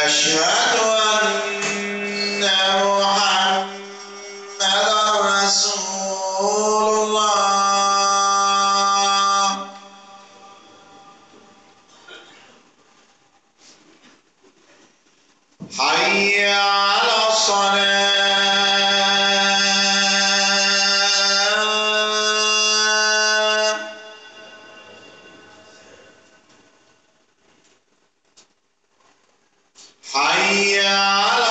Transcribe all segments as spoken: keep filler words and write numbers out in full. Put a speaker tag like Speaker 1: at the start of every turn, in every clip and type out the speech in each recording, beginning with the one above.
Speaker 1: أشهد أن محمدًا رسول الله. حي على الصلاة. حي على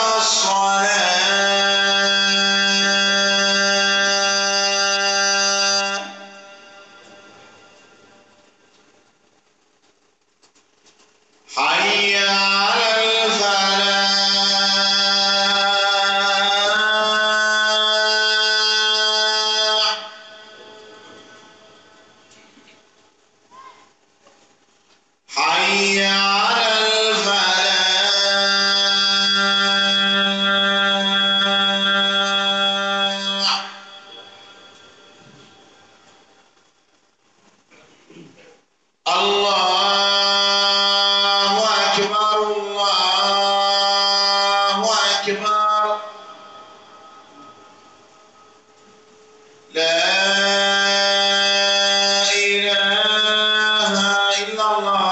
Speaker 1: الصلاة. حي على الفلاح. حي على الفلاح. الله أكبر الله أكبر. لا إله إلا الله.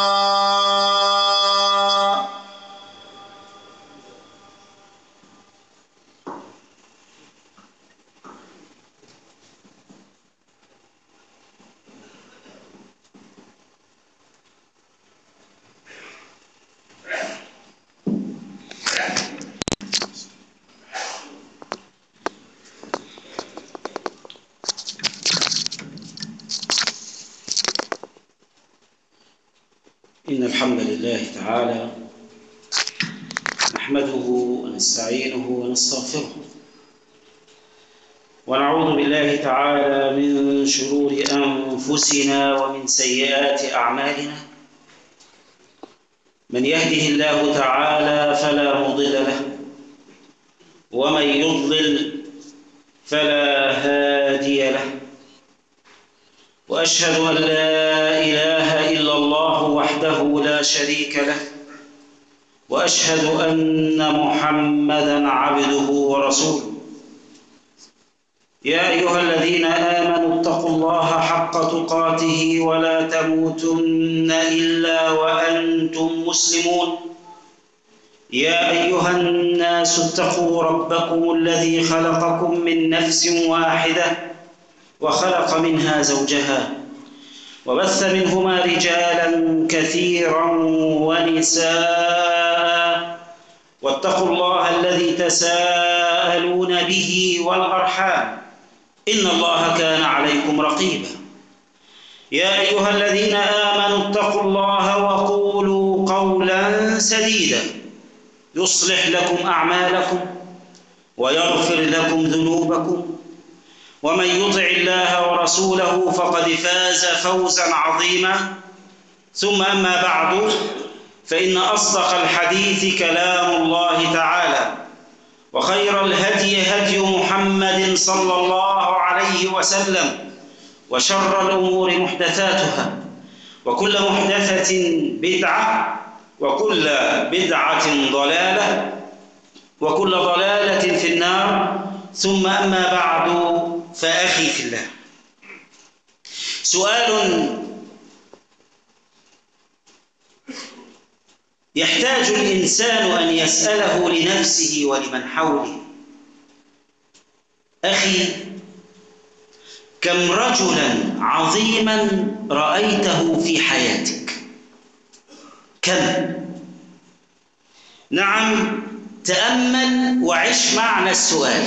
Speaker 2: إن الحمد لله تعالى نحمده ونستعينه ونستغفره ونعوذ بالله تعالى من شرور أنفسنا ومن سيئات أعمالنا. من يهده الله تعالى فلا مضل له ومن يضلل فلا هادي له. وأشهد أن لا إله إلا الله وحده لا شريك له وأشهد أن محمدًا عبده ورسوله. يا أيها الذين آمنوا اتقوا الله حق تقاته ولا تموتن إلا وأنتم مسلمون. يا أيها الناس اتقوا ربكم الذي خلقكم من نفس واحدة وخلق منها زوجها وبث منهما رجالا كثيرا ونساء. واتقوا الله الذي تساءلون به والأرحام إن الله كان عليكم رقيبا. يا أيها الذين آمنوا اتقوا الله وقولوا قولا سديدا يصلح لكم أعمالكم ويغفر لكم ذنوبكم ومن يطع الله ورسوله فقد فاز فوزا عظيما. ثم أما بعد فإن أصدق الحديث كلام الله تعالى وخير الهدي هدي محمد صلى الله عليه وسلم وشر الأمور محدثاتها وكل محدثة بدعة وكل بدعة ضلالة وكل ضلالة في النار. ثم أما بعد فأخي في الله، سؤال يحتاج الإنسان أن يسأله لنفسه ولمن حوله. أخي، كم رجلا عظيما رأيته في حياتك؟ كم؟ نعم، تأمل وعش معنى السؤال.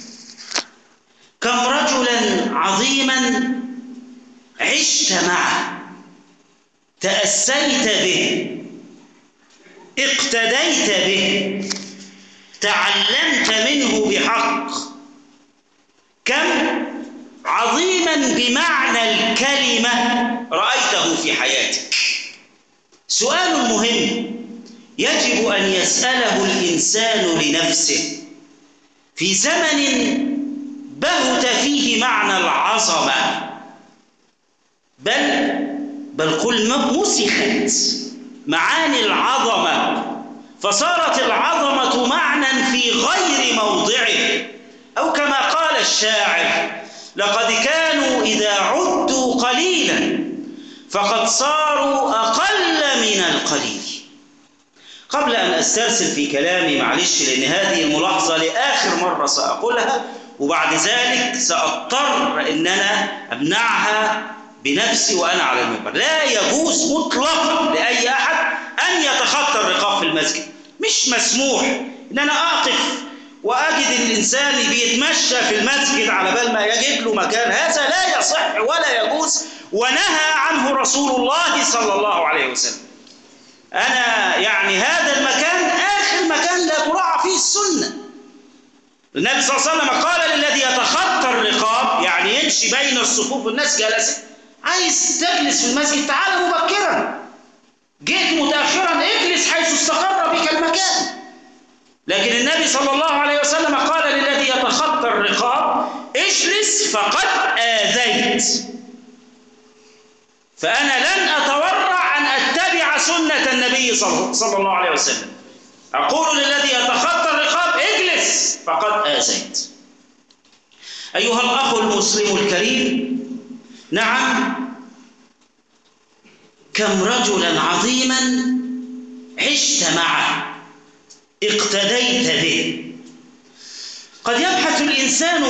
Speaker 2: كم رجلا عظيما عشت معه، تأسيت به، اقتديت به، تعلمت منه بحق؟ كم عظيما بمعنى الكلمة رأيته في حياتك؟ سؤال مهم يجب أن يسأله الإنسان لنفسه في زمن بهت فيه معنى العظمة، بل بل قل مسخت معاني العظمة فصارت العظمة معنى في غير موضعه، أو كما قال الشاعر: لقد كانوا إذا عدوا قليلا فقد صاروا أقل من القليل. قبل أن أسترسل في كلامي، معلش، لأن هذه الملاحظة لآخر مرة سأقولها، وبعد ذلك سأضطر أن أنا أمنعها بنفسي وأنا على المنبر. لا يجوز مطلقا لأي أحد أن يتخطى الرقاب في المسجد. مش مسموح أن أنا أقف وأجد الإنسان بيتمشى في المسجد على بال ما يجد له مكان. هذا لا يصح ولا يجوز، ونهى عنه رسول الله صلى الله عليه وسلم. أنا يعني هذا المكان آخر مكان لا تراعى فيه السنة. النبي صلى الله عليه وسلم قال للذي يتخطى الرقاب، يعني يمشي بين الصفوف والناس جالسة، عايز تجلس في المسجد تعال مبكرا، جئت متأخرا اجلس حيث استقر بك المكان. لكن النبي صلى الله عليه وسلم قال للذي يتخطى الرقاب اجلس فقد آذيت. فأنا لن أتورع أن أتبع سنة النبي صلى الله عليه وسلم. أقول للذي يتخطى الرقاب اجلس فقد آذيت. أيها الأخ المسلم الكريم، نعم، كم رجلا عظيما عشت معه، اقتديت به. قد يبحث الإنسان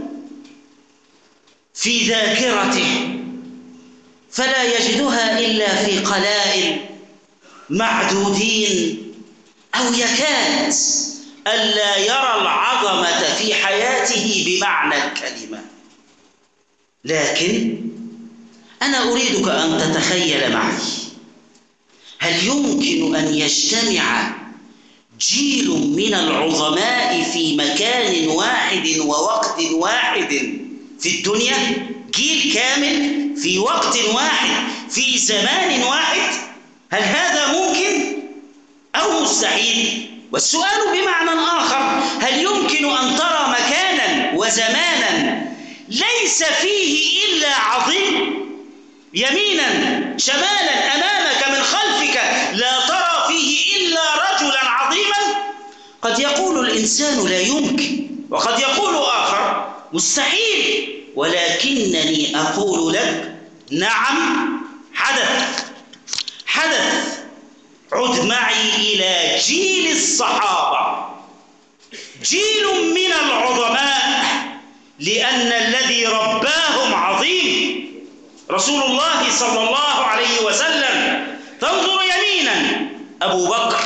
Speaker 2: في ذاكرته فلا يجدها إلا في قلائل معدودين، أو يكاد ألا يرى العظمة في حياته بمعنى الكلمة. لكن أنا أريدك أن تتخيل معي، هل يمكن أن يجتمع جيل من العظماء في مكان واحد ووقت واحد في الدنيا؟ جيل كامل في وقت واحد في زمان واحد؟ هل هذا ممكن أو مستحيل؟ والسؤال بمعنى آخر: هل يمكن أن ترى مكانا وزمانا ليس فيه إلا عظيم؟ يمينا شمالا أمامك من خلفك لا ترى فيه إلا رجلا عظيما؟ قد يقول الإنسان لا يمكن، وقد يقول آخر مستحيل، ولكنني أقول لك نعم، حدث حدث. عد معي إلى جيل الصحابة، جيل من العظماء، لأن الذي رباهم عظيم، رسول الله صلى الله عليه وسلم. تنظر يمينا أبو بكر،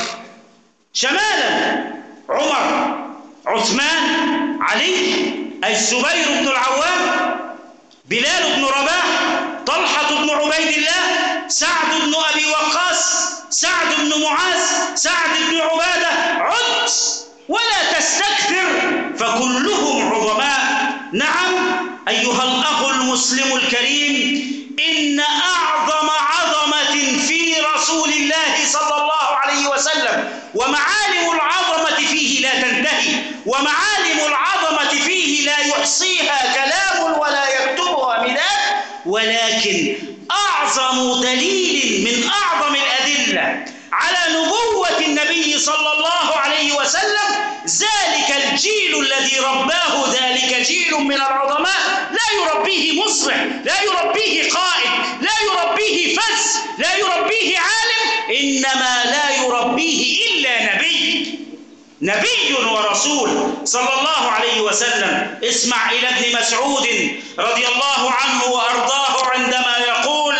Speaker 2: شمالا عمر، عثمان، علي، الزبير بن العوام، بلال بن رباح، طلحة بن عبيد الله، سعد بن أبي وقاص، سعد بن معاذ، سعد بن عبادة. عد ولا تستكثر، فكلهم عظماء. نعم أيها الأخ المسلم الكريم، إن أعظم عظمة في رسول الله صلى الله عليه وسلم، ومعالم العظمة فيه لا تنتهي، ومعالم العظمة فيه لا يحصيها كلام ولا يكتبها مداد، ولكن أعظم دليل من أعظم الأدلة على نبوة النبي صلى الله عليه وسلم ذلك الجيل الذي رباه ذلك جيل من العظماء، لا يربيه مصلح، لا يربيه قائد، لا يربيه فز، لا يربيه عالم، إنما لا يربيه إلا نبي، نبي ورسول صلى الله عليه وسلم. اسمع إلى ابن مسعود رضي الله عنه وأرضاه عندما يقول: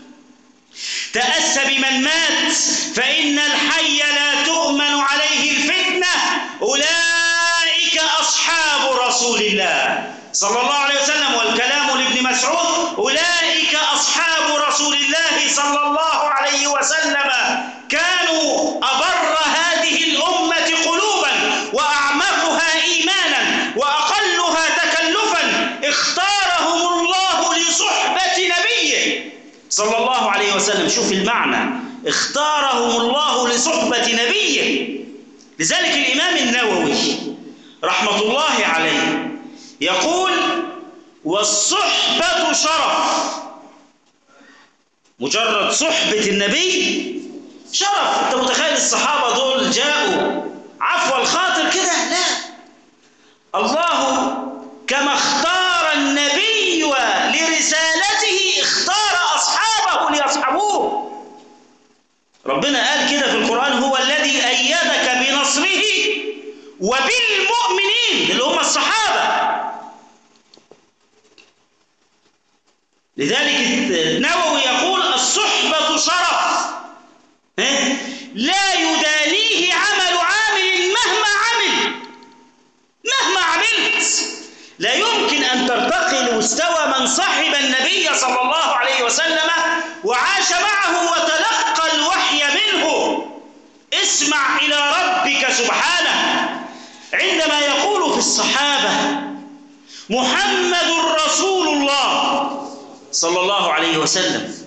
Speaker 2: تأس بمن مات فإن الحي لا تؤمن عليه الفتنة، أولئك أصحاب رسول الله صلى الله عليه وسلم. والكلام لابن مسعود: أولئك أصحاب رسول الله صلى الله عليه وسلم، كانوا أبر هذه الأمة قلوبا وأعمقها إيمانا وأقلها تكلفا، اختارهم الله لصحبة نبيه صلى الله عليه وسلم. شوف المعنى، اختارهم الله لصحبة نبيه. لذلك الإمام النووي رحمة الله عليه يقول: والصحبة شرف. مجرد صحبة النبي شرف. انت متخيل الصحابة دول جاءوا الله كما اختار النبي لرسالته اختار أصحابه ليصحبوه. ربنا قال كده في القرآن: هو الذي أيدك بنصره وبالمؤمنين، اللي هم الصحابة. لذلك النووي يقول: الصحبة شرف لا يدانيه عمل عامل مهما عمل. مهما عملت لا يمكن أن ترتقي لمستوى من صحب النبي صلى الله عليه وسلم وعاش معه وتلقى الوحي منه. اسمع إلى ربك سبحانه عندما يقول في الصحابة: محمد رسول الله صلى الله عليه وسلم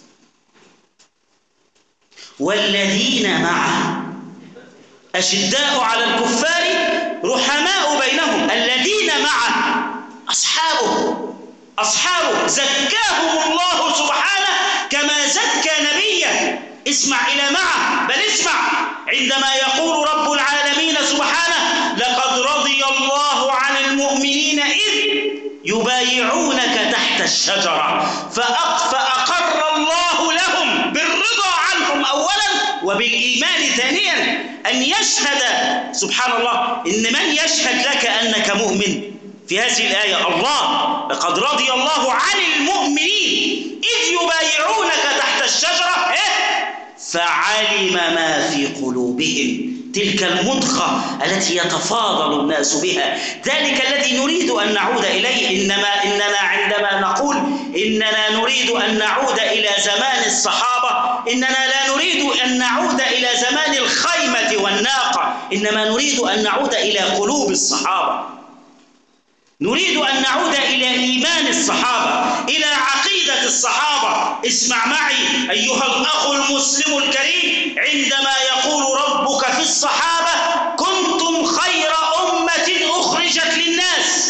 Speaker 2: والذين معه أشداء على الكفار رحماء بينهم. الذين معه أصحابه أصحابه زكاهم الله سبحانه كما زكى نبيه. اسمع إلى معه، بل اسمع عندما يقول رب العالمين سبحانه: لقد رضي الله عن المؤمنين إذ يبايعونك تحت الشجرة فأقر الله لهم بالرضا عنهم أولا وبالإيمان ثانيا. أن يشهد سبحان الله إن من يشهد لك أنك مؤمن في هذه الآية الله. لقد رضي الله عن المؤمنين إذ يبايعونك تحت الشجرة فعلم ما في قلوبهم. تلك المضغة التي يتفاضل الناس بها، ذلك الذي نريد أن نعود إليه. إنما إننا عندما نقول إننا نريد أن نعود إلى زمان الصحابة، إننا لا نريد أن نعود إلى زمان الخيمة والناقة، إنما نريد أن نعود إلى قلوب الصحابة. نريد أن نعود إلى إيمان الصحابة، إلى عقيدة الصحابة. اسمع معي أيها الأخ المسلم الكريم عندما يقول ربك في الصحابة: كنتم خير أمة أخرجت للناس.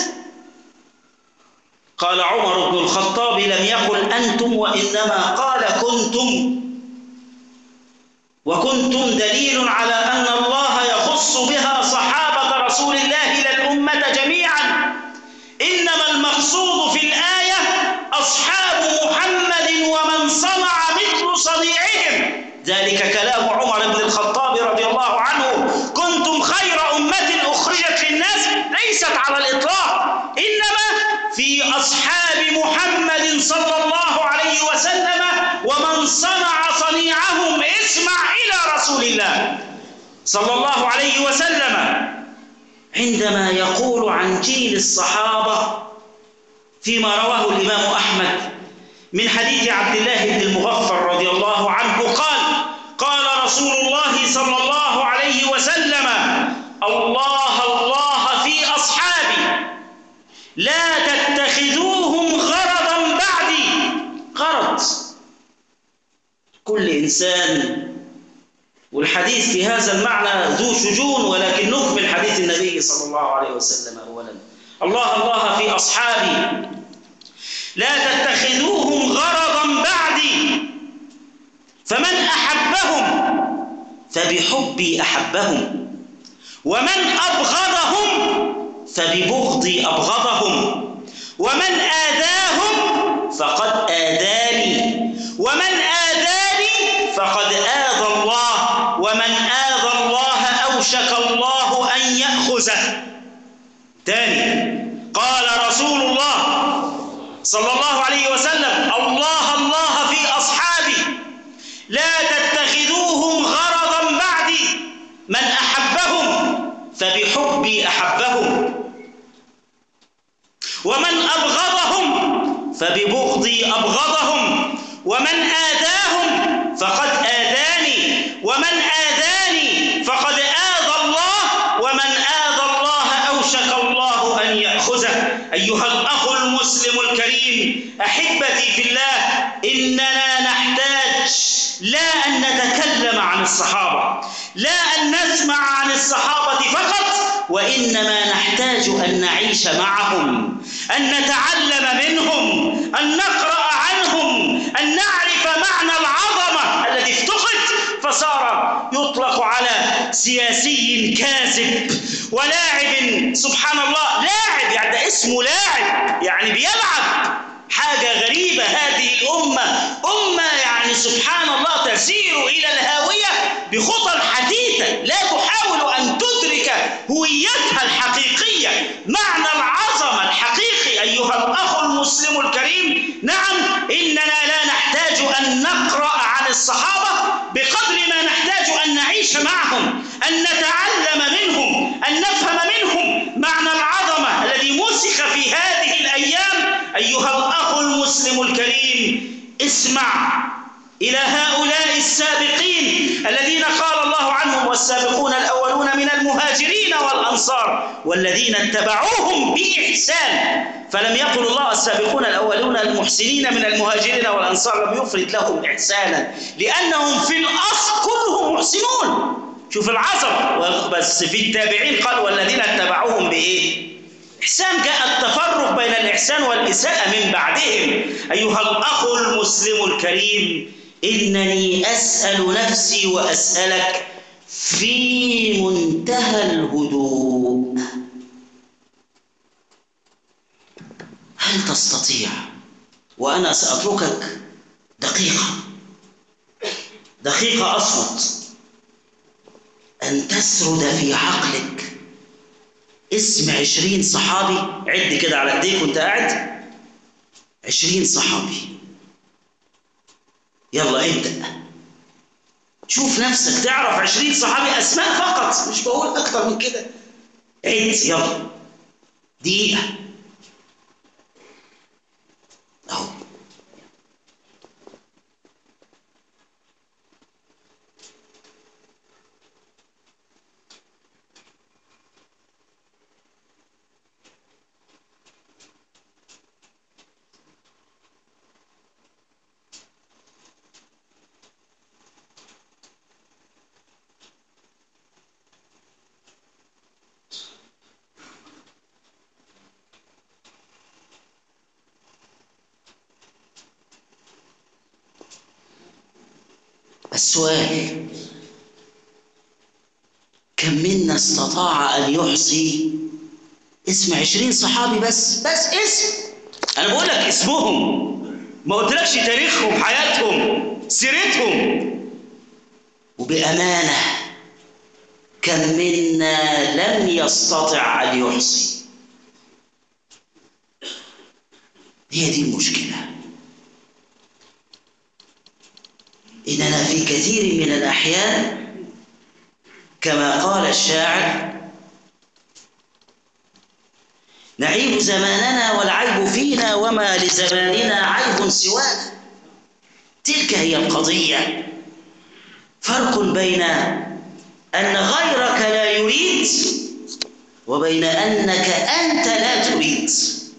Speaker 2: قال عمر بن الخطاب: لم يقل أنتم وإنما قال كنتم. وكنتم دليل على أن الله يخص بها صحابة رسول الله لا الأمة جميعا. إنما المقصود في الآية أصحاب محمد ومن صنع مثل صنيعهم. ذلك كلام عمر بن الخطاب رضي الله عنه: كنتم خير أمة أخرجت للناس، ليست على الإطلاق، إنما في أصحاب محمد صلى الله عليه وسلم ومن صنع صنيعهم. اسمع إلى رسول الله صلى الله عليه وسلم عندما يقول عن جيل الصحابة فيما رواه الإمام أحمد من حديث عبد الله بن المغفر رضي الله عنه قال: قال رسول الله صلى الله عليه وسلم: الله الله في أصحابي لا تتخذوهم غرضا بعدي. غرض كل إنسان، والحديث في هذا المعنى ذو شجون، ولكن نكمل حديث النبي صلى الله عليه وسلم أولا: الله الله في أصحابي لا تتخذوهم غرضا بعدي، فمن أحبهم فبحبي أحبهم، ومن أبغضهم فببغضي أبغضهم، ومن آذاهم فقد آذاني، ومن آذاني فقد آذى الله، ومن آذى الله أوشك الله أن يأخذه. ثاني قال رسول الله صلى الله عليه وسلم: الله الله في أصحابي لا تتخذوهم غرضا بعدي، من أحبهم فبحبي أحبهم، ومن أبغضهم فببغضي أبغضهم، ومن آذاهم فقد آذاني، ومن آذاني فقد آذى الله، ومن آذى الله أوشك الله أن يأخذه. أيها الأخ المسلم الكريم أحبتي في الله، إننا نحتاج لا أن نتكلم عن الصحابة، لا أن نسمع عن الصحابة فقط، وإنما نحتاج أن نعيش معهم، أن نتعلم منهم، أن نقرأ عنهم، أن نعرف معنى العظمة الذي افتقد فصار يطلق على سياسي كاذب ولاعب، سبحان الله، لاعب يعني ده اسمه لاعب، يعني بيلعب. حاجة غريبة هذه الأمة، أمة يعني سبحان الله تسير إلى الهاوية بخطى حثيثة، لا تحاول أن تدرك هويتها الحقيقية، معنى العظمة الحقيقي. أيها الأخ المسلم الكريم، نعم إننا لا نحتاج أن نقرأ عن الصحابة بقدر ما نحتاج أن نعيش معهم، أن نتعلم منهم، أن نفهم منهم معنى العظمة الذي مسخ في هذه الأيام. أيها الأخ المسلم الكريم، اسمع إلى هؤلاء السابقين الذين قال الله عنهم: والسابقون الأولون من المهاجرين والأنصار والذين اتبعوهم بإحسان. فلم يقل الله السابقون الأولون المحسنين من المهاجرين والأنصار، لم يفرد لهم إحسانا، لأنهم في الأصل كلهم محسنون. شوف العظمة. بس في التابعين قال: والذين اتبعوهم بإيه؟ إحسان. جاء التفرق بين الإحسان والإساءة من بعدهم. أيها الأخ المسلم الكريم، إنني أسأل نفسي وأسألك في منتهى الهدوء: هل تستطيع، وأنا سأتركك دقيقة دقيقة أصمت، أن تسرد في عقلك اسم عشرين صحابي؟ عد كده على ايديك وانت قاعد، عشرين صحابي. يلا ابدأ، شوف نفسك تعرف عشرين صحابي أسماء فقط، مش بقول أكتر من كده. عد يلا، دقيقة أهو. السؤال: كم منا استطاع أن يحصي اسم عشرين صحابي؟ بس بس اسم، أنا بقول لك اسمهم، ما قلتلكش تاريخهم، حياتهم، سيرتهم. وبأمانة كم منا لم يستطع أن يحصي؟ هي دي المشكلة. إننا في كثير من الأحيان كما قال الشاعر: نعيب زماننا والعيب فينا وما لزماننا عيب سوانا. تلك هي القضية. فرق بين أن غيرك لا يريد وبين أنك أنت لا تريد.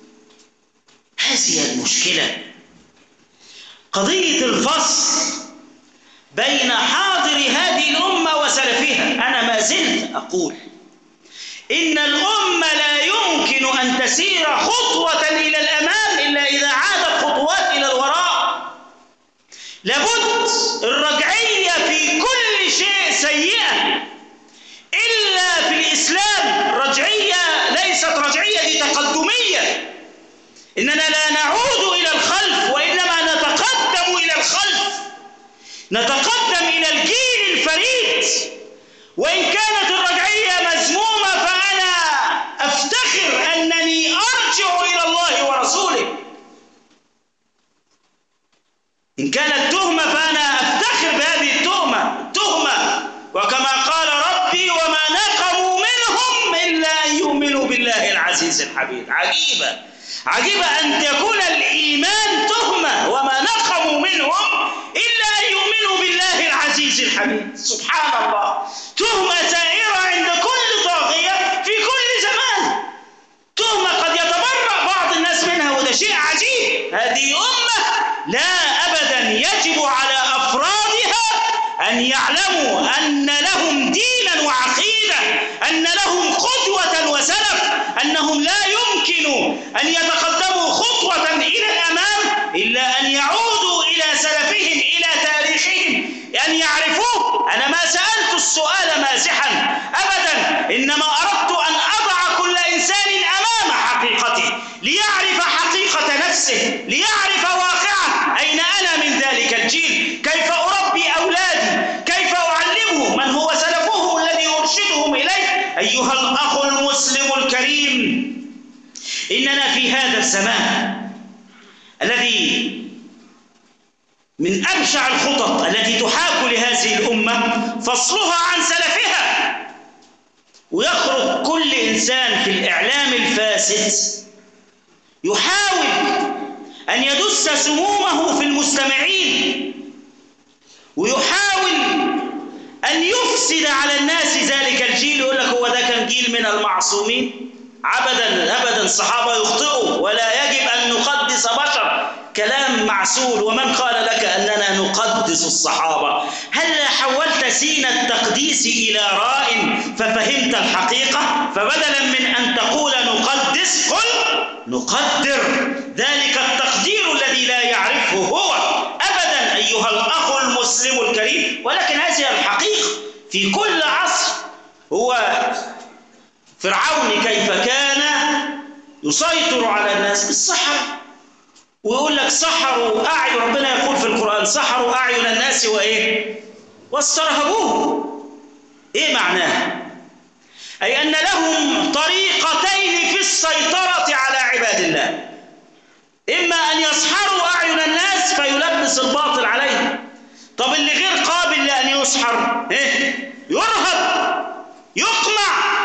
Speaker 2: هذه المشكلة، قضية الفصل بين حاضر هذه الأمة وسلفها. أنا ما زلت أقول إن الأمة لا يمكن أن تسير خطوة إلى الأمام إلا إذا عادت خطوات إلى الوراء. لابد الرجعية في كل شيء سيئة إلا في الإسلام. رجعية ليست رجعية تقدمية، إننا لا نعود إلى الخلف وإنما نتقدم إلى الخلف، نتقدم إلى الجيل الفريد. وإن كانت الرجعية مذمومة فأنا أفتخر أنني أرجع إلى الله ورسوله. إن كانت تهمة فأنا أفتخر بهذه التهمة التهمة وكما قال ربي: وما نقموا منهم إلا أن يؤمنوا بالله العزيز الحميد. عجيبة عجيبة أن تكون الإيمان تهمة، وما نقموا منهم إلا أن يؤمنوا بالله العزيز الحميد. سبحان الله، تهمة سائرة عند كل طاغية في كل زمان، تهمة قد يتبرأ بعض الناس منها، وده شيء عجيب. هذه أمة لا أبدا يجب على أفرادها أن يعلموا أن لهم دينا وعقيدة، أن لهم قدوة وسلف، أنهم لا يمكن أن يتقدموا خطوة إلى الأمام إلا أن يعودوا إلى سلفهم، إلى تاريخهم، أن يعرفوه. أنا ما سألت السؤال مازحا أبدا، إنما أردت أن أضع كل إنسان أمام حقيقته ليعرف حقيقة نفسه، ليعرف واقعه، أين أنا من ذلك الجيل، كيف أربي أولادي، كيف أعلمهم من هو سلفهم الذي أرشدهم إليه. أيها الأخ المسلم الكريم، إننا في هذا الزمان الذي من أبشع الخطط التي تحاك لهذه الأمة فصلها عن سلفها، ويخرج كل إنسان في الإعلام الفاسد يحاول أن يدس سمومه في المستمعين، ويحاول أن يفسد على الناس ذلك الجيل. يقول لك هو ده كان جيل من المعصومين؟ أبدا أبدا، الصحابة يخطئوا ولا يجب أن نقدس بشر، كلام معسول. ومن قال لك أننا نقدس الصحابة؟ هل حولت سين التقديس إلى راء ففهمت الحقيقة؟ فبدلا من أن تقول نقدس قل نقدر، ذلك التقدير الذي لا يعرفه هو أبدا أيها الأخ المسلم الكريم. ولكن هذه الحقيقة في كل عصر. هو فرعون كيف كان يسيطر على الناس بالسحر، ويقول لك سحروا أعين، ربنا يقول في القرآن سحروا أعين الناس وإيه واسترهبوه. إيه معناه؟ أي أن لهم طريقتين في السيطرة على عباد الله، إما أن يسحروا أعين الناس فيلبس الباطل عليه. طب اللي غير قابل لأن يسحر إيه؟ يرهب يقمع،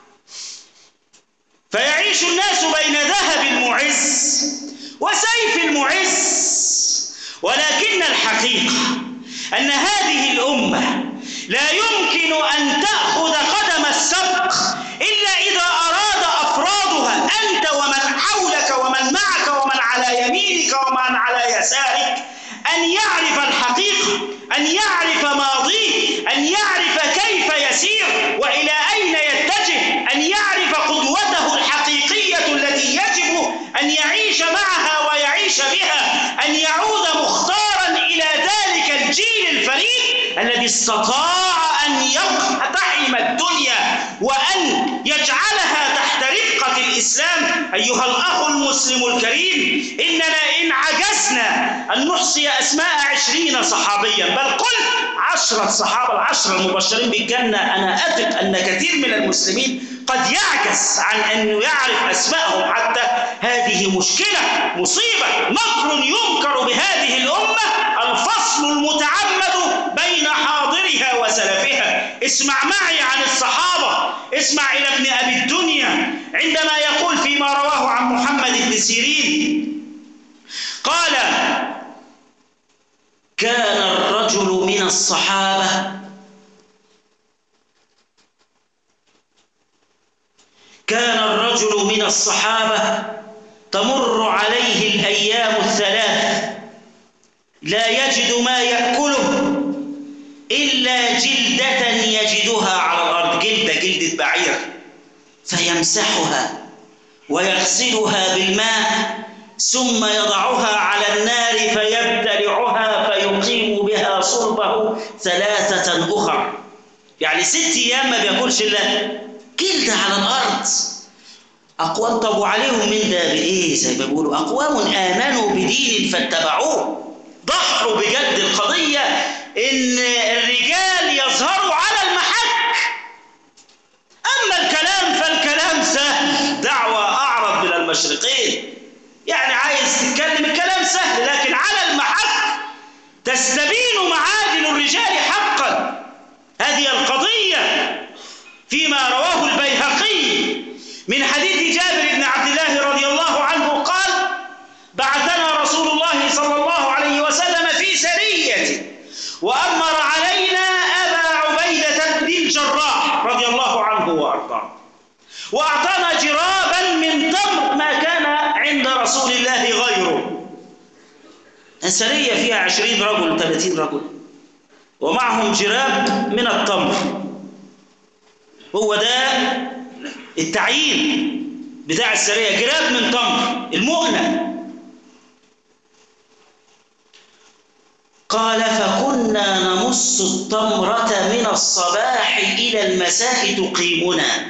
Speaker 2: فيعيش الناس بين ذهب المعز وسيف المعز. ولكن الحقيقة أن هذه الأمة لا يمكن أن تأخذ قدم السبق إلا إذا أراد أفرادها، أنت ومن حولك ومن معك ومن على يمينك ومن على يسارك، أن يعرف الحقيقة، أن يعرف ماضيه، أن يعرف كيف يسير وإلى أين يتجه، أن يعرف قدوته الحقيقية التي يجب أن يعيش معها ويعيش بها، أن يعود مختارا إلى ذلك الجيل الفريد الذي استطاع أن يقتحم الدنيا وأن يجعلها تحت رفقة الإسلام. أيها الأخ المسلم الكريم، إننا إن عجزنا أن نحصي أسماء عشرين صحابيا، بل قل عشرة صحابة العشرة المبشرين بالجنة، أنا أثق أن كثير من المسلمين قد يعجز عن أن يعرف أسمائهم حتى. هذه مشكلة، مصيبة، مكر ينكر بهذه الأمة، الفصل المتعمد بين حاضرها وسلفها. اسمع معي عن الصحابة، اسمع إلى ابن أبي الدنيا عندما يقول فيما رواه عن محمد بن سيرين قال: كان الرجل من الصحابة كان الرجل من الصحابة تمر عليه الأيام الثلاث لا يجد ما يأكله إلا جلدة يجدها على الأرض، جلدة جلدة بعير، فيمسحها ويغسلها بالماء ثم يضعها على النار فيبتلعها فيقيم بها صلبه ثلاثة أخرى. يعني ست أيام ما بياكلش إلا جلدة على الأرض. أقوام طبوا عليهم من ده بإيه؟ زي ما بيقولوا أقوام آمنوا بدين فاتبعوه. ضحوا بجد القضية إن الرجال يظهروا على المحك، أما الكلام فالكلام سهل، دعوة أعرض من المشرقين، يعني عايز تتكلم الكلام سهل، لكن على المحك تستبين معادن الرجال حقا. هذه القضية فيما رواه البيهقي من حديث جابر بن عبد الله رضي الله عنه قال: بعثنا رسول الله صلى الله عليه وسلم في سرية وأمر علينا أبا عبيدة بن الجراح رضي الله عنه وأرضاه، وأعطانا جرابا من تمر ما كان عند رسول الله غيره. السرية فيها عشرين رجل ثلاثين رجل ومعهم جراب من التمر. هو ده التعيين بتاع السرية، جراب من تمر، المؤنة. قال: فكنا نمر يمص التمرة من الصباح إلى المساء تقيمنا.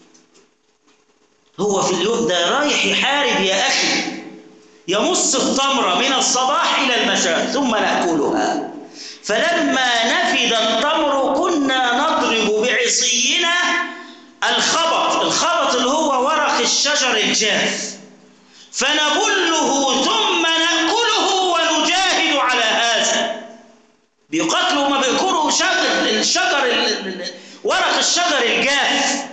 Speaker 2: هو في اليوم ده رايح يحارب يا أخي، يمص التمرة من الصباح إلى المساء ثم نأكلها. فلما نفد التمر كنا نضرب بعصينا الخبط، الخبط اللي هو ورق الشجر الجاف، فنبله ثم نأكله ونجاهد على هذا. بيقاتلوا ما بيكونوا شجر الشجر ورق الشجر الجاف.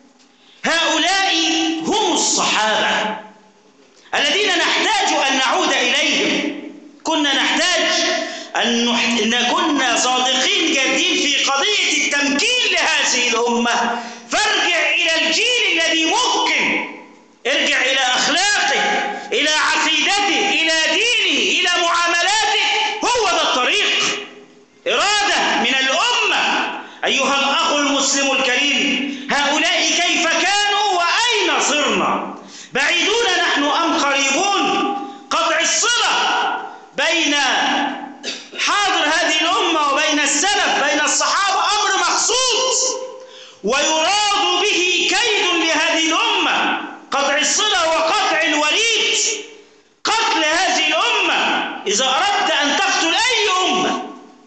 Speaker 2: هؤلاء هم الصحابة الذين نحتاج أن نعود إليهم. كنا نحتاج أن, نح... أن كنا صادقين جادين في قضية التمكين لهذه الأمة. فارجع إلى الجيل الذي ممكن، ارجع إلى أخلاقه، إلى عقيدته، إلى دينه، إلى معاملاته. هو ده الطريق. إرادة من الأمة. أيها الأخ المسلم الكريم، هؤلاء كيف كانوا وأين صرنا؟ بعيدون نحن أم قريبون؟ قطع الصلة بين حاضر هذه الأمة وبين السلف، بين الصحابة، أمر مقصود ويراد به كيد لهذه الأمة. قطع الصلة وقطع الوريد، قتل هذه الأمة. إذا أردت أن تقتل أي أمة،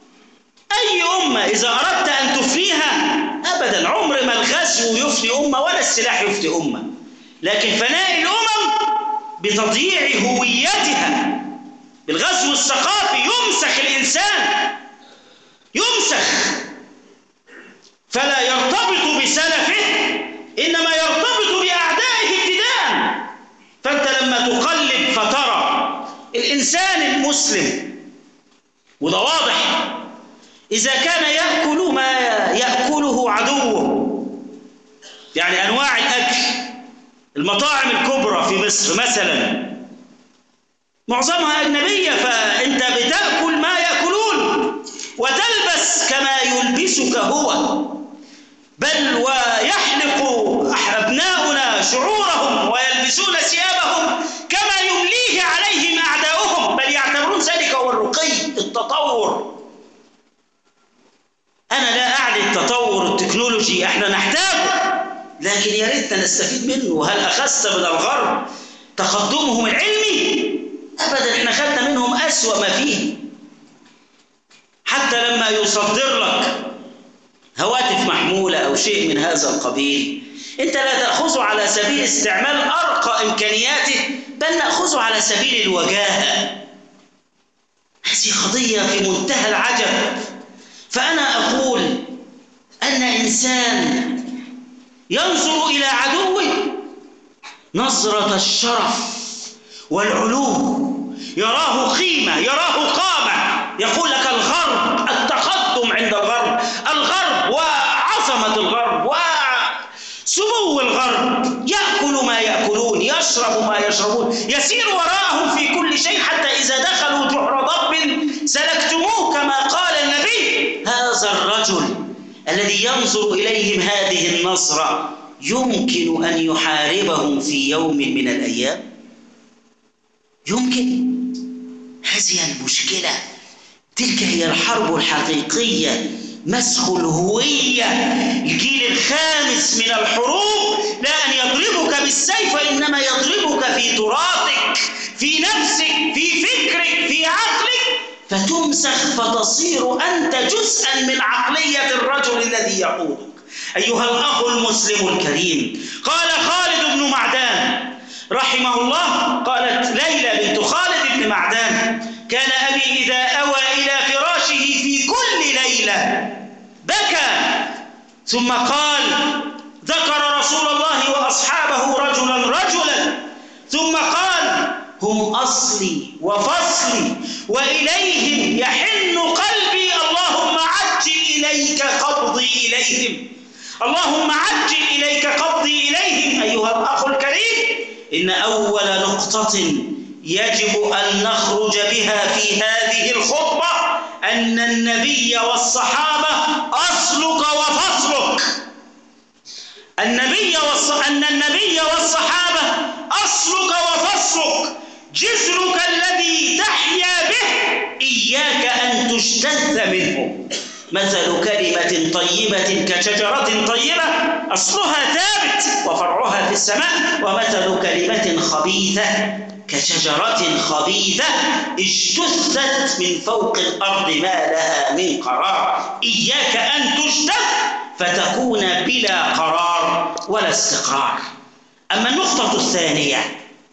Speaker 2: أي أمة إذا أردت أن تفنيها، أبدا عمر ما الغزو يفني أمة ولا السلاح يفني أمة، لكن فناء الأمم بتضييع هويتها. بالغزو الثقافي يمسخ الإنسان، يمسخ، فلا يرتبط بسلفه، إنما يرتبط بأعدائه ابتداء. فأنت لما تقلب فترى الإنسان المسلم، وده واضح، إذا كان يأكل ما يأكله عدوه، يعني أنواع الأكل، المطاعم الكبرى في مصر مثلا معظمها أجنبية، فأنت بتأكل ما يأكلون وتلبس كما يلبسك هو، بل ويحلق أبناؤنا شعورهم ويلبسون ثيابهم كما يمليه عليهم أعداؤهم، بل يعتبرون ذلك هو الرقي، التطور. أنا لا أعني التطور التكنولوجي، احنا نحتاجه، لكن يا ريتنا نستفيد منه. هل أخذت من الغرب تقدمهم العلمي؟ أبدا، احنا خدنا منهم أسوأ ما فيه. حتى لما يصدر لك هواتف محمولة أو شيء من هذا القبيل، أنت لا تأخذه على سبيل استعمال أرقى إمكانياته، بل نأخذه على سبيل الوجاهة. هذه قضية في منتهى العجب. فأنا أقول أن إنسان ينظر إلى عدوه نظرة الشرف والعلو، يراه قيمة، يراه قامة. يقول لك الغرب، التقدم عند الغرب، الغرب وعظمة الغرب وسمو الغرب، يأكل ما يأكلون، يشرب ما يشربون، يسير وراءهم في كل شيء، حتى إذا دخلوا جحر ضب سلكتموه كما قال النبي. هذا الرجل الذي ينظر إليهم هذه النظرة يمكن أن يحاربهم في يوم من الأيام؟ يمكن. هذه المشكلة، تلك هي الحرب الحقيقية، مسخ الهوية. الجيل الخامس من الحروب لا أن يضربك بالسيف، إنما يضربك في تراثك، في نفسك، في فكرك، في عقلك، فتمسخ فتصير أنت جزءا من عقلية الرجل الذي يقودك. أيها الأخ المسلم الكريم، قال خالد بن معدان رحمه الله، قالت ليلى بنت خالد بن معدان: كان أبي إذا أوى إلى فراشه في كل ليلة بكى، ثم قال: ذكر رسول الله وأصحابه رجلا رجلا، ثم قال: هم أصلي وفصلي وإليهم يحن قلبي، اللهم عجل إليك قبضي إليهم، اللهم عجل إليك قبضي إليهم. أيها الأخ الكريم، إن أول نقطة يجب أن نخرج بها في هذه الخطبة أن النبي والصحابة أصلك وفصلك. النبي والص... أن النبي والصحابة أصلك وفصلك، جسرك الذي تحيا به، إياك أن تجتث منه، مثل كلمة طيبة كشجرة طيبة أصلها ثابت وفرعها في السماء، ومثل كلمة خبيثة كشجرة خبيثة اجتثت من فوق الأرض ما لها من قرار. إياك أن تجتث فتكون بلا قرار ولا استقرار. أما النقطة الثانية،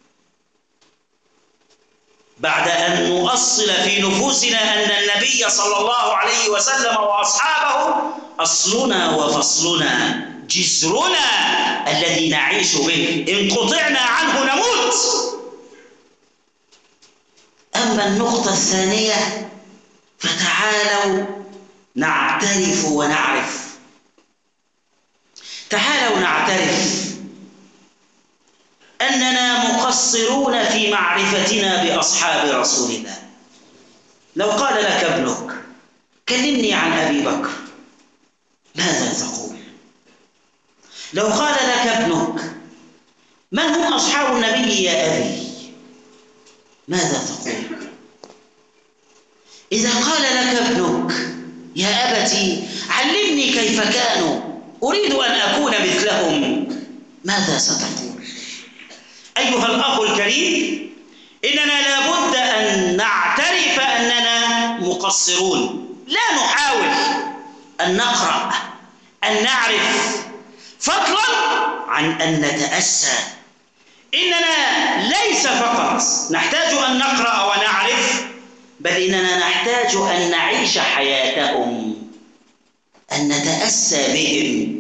Speaker 2: بعد أن نؤصل في نفوسنا أن النبي صلى الله عليه وسلم وأصحابه أصلنا وفصلنا جذرنا الذي نعيش به، إن قطعنا عنه نموت. أما النقطة الثانية فتعالوا نعترف ونعرف. تعالوا نعترف أننا مقصرون في معرفتنا بأصحاب رسول الله. لو قال لك ابنك كلمني عن أبي بكر ماذا تقول؟ لو قال لك ابنك من هم أصحاب النبي يا أبي ماذا تقول؟ إذا قال لك ابنك يا أبتي علمني كيف كانوا أريد أن أكون مثلهم ماذا ستقول؟ أيها الأخ الكريم، إننا لابد أن نعترف أننا مقصرون. لا نحاول أن نقرأ أن نعرف فضلا عن أن نتأسى. إننا ليس فقط نحتاج أن نقرأ ونعرف، بل إننا نحتاج أن نعيش حياتهم، أن نتأسى بهم.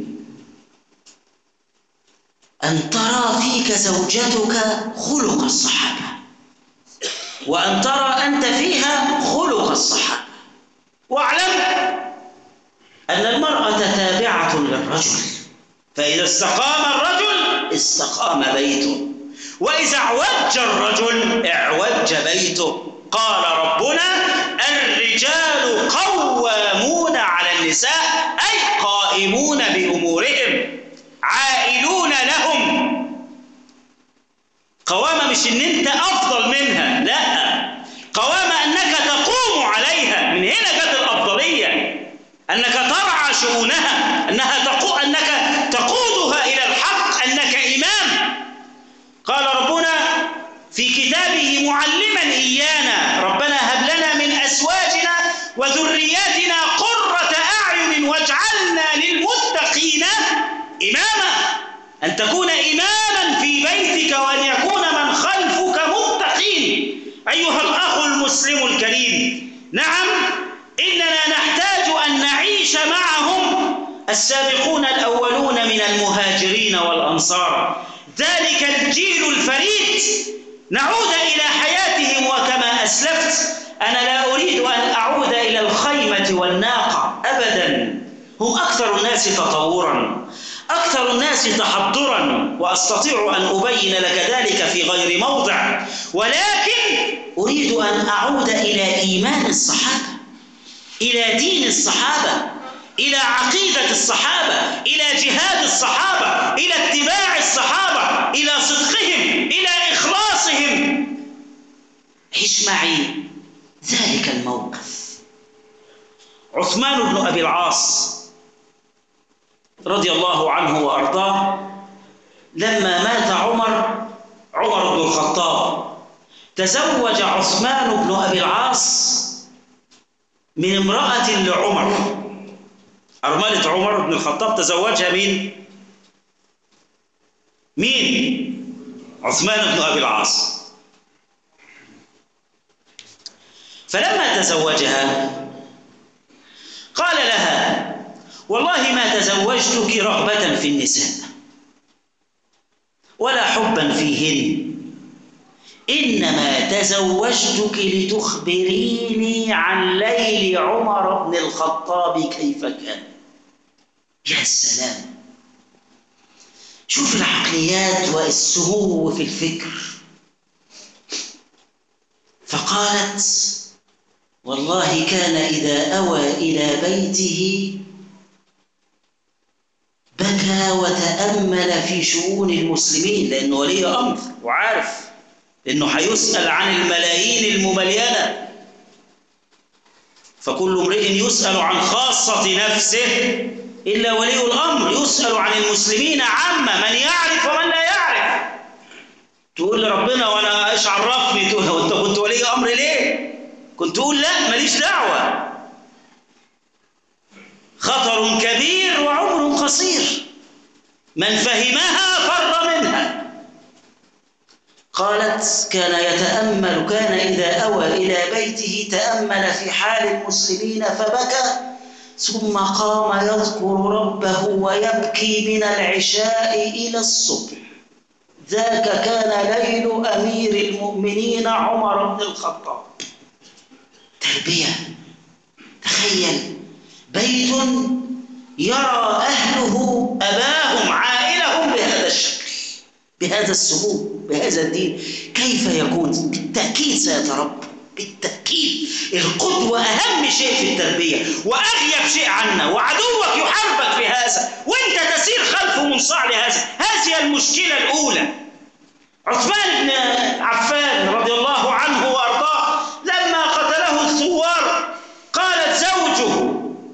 Speaker 2: أن ترى فيك زوجتك خلق الصحابة، وأن ترى أنت فيها خلق الصحابة. واعلم أن المرأة تابعة للرجل، فإذا استقام الرجل استقام بيته، وإذا اعوج الرجل اعوج بيته. قال ربنا الرجال قوامون على النساء، أي قائمون بأمورهم عائلون لهم. قوامة مش ان انت افضل منها، لا، قوامة انك تقوم عليها. من هنا جت الافضلية، انك ترعى شؤونها، انها تقو... انك تقودها الى الحق، انك امام. قال ربنا في كتابه معلما ايانا ربنا هب لنا من ازواجنا وذرياتنا قرة اعين واجعلنا للمتقين إماما. أن تكون إماما في بيتك وأن يكون من خلفك متقين. أيها الأخ المسلم الكريم، نعم إننا نحتاج أن نعيش معهم السابقون الأولون من المهاجرين والأنصار، ذلك الجيل الفريد. نعود إلى حياتهم، وكما أسلفت أنا لا أريد أن أعود إلى الخيمة والناقة أبدا. هم أكثر الناس تطورا، أكثر الناس تحضرا، وأستطيع أن أبين لك ذلك في غير موضع، ولكن أريد أن أعود إلى إيمان الصحابة، إلى دين الصحابة، إلى عقيدة الصحابة، إلى جهاد الصحابة، إلى اتباع الصحابة، إلى صدقهم، إلى إخلاصهم. عش معي ذلك الموقف. عثمان بن أبي العاص رضي الله عنه وأرضاه، لما مات عمر عمر بن الخطاب تزوج عثمان بن أبي العاص من امرأة لعمر. أرملة عمر بن الخطاب تزوجها مين؟ مين؟ عثمان بن أبي العاص. فلما تزوجها قال لها والله ما تزوجتك رغبة في النساء ولا حبا فيهن، إنما تزوجتك لتخبريني عن ليل عمر بن الخطاب كيف كان. يا سلام، شوف العقليات والسمو في الفكر. فقالت والله كان إذا أوى إلى بيته بكى وتأمل في شؤون المسلمين، لأنه ولي أمر وعارف إنه هيسأل عن الملايين المملينة. فكل امرئ يسأل عن خاصة نفسه إلا ولي الأمر يسأل عن المسلمين عامة، من يعرف ومن لا يعرف. تقول لربنا وأنا إيش عرفني؟ تقول وأنت كنت ولي أمر ليه؟ كنت تقول لا ماليش دعوة. خطر كبير وعمر قصير، من فهمها فر منها. قالت كان يتأمل، كان إذا أوى إلى بيته تأمل في حال المسلمين فبكى، ثم قام يذكر ربه ويبكي من العشاء إلى الصبح. ذاك كان ليل أمير المؤمنين عمر بن الخطاب. تربية. تخيل بيت يرى أهله أباهم عائلهم بهذا الشكل، بهذا السلوك، بهذا الدين، كيف يكون؟ بالتأكيد سيتربى، بالتأكيد. القدوة أهم شيء في التربية وأغيب شيء عنا، وعدوك يحاربك في هذا وأنت تسير خلفه منصاع لهذا. هذه المشكلة الأولى. عثمان بن عفان رضي الله عنه وأرضاه لما قتله الثوار قالت زوجه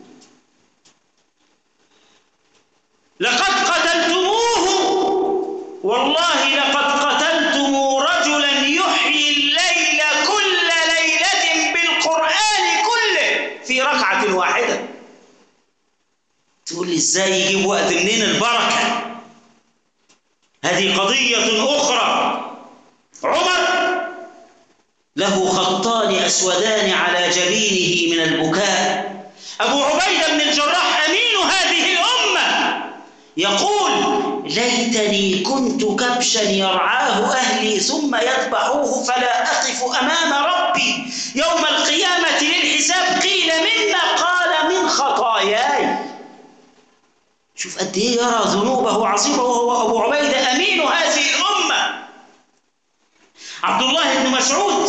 Speaker 2: لقد قتلتموه، والله لقد قتلتم رجلا يحيي الليل كل ليلة بالقرآن كله في ركعة واحدة. تقول لي ازاي يجيب وقت منين البركة؟ هذه قضية أخرى. عمر له خطان أسودان على جبينه من البكاء. أبو عبيدة بن الجراح أمين هذه الأمة يقول ليتني كنت كبشا يرعاه أهلي ثم يذبحوه فلا أقف أمام ربي يوم القيامة للحساب. قيل مما؟ قال من خطاياي. شوف قد ايه يرى ذنوبه عظيمة وهو أبو عبيدة أمين هذه الأمة. عبد الله بن مسعود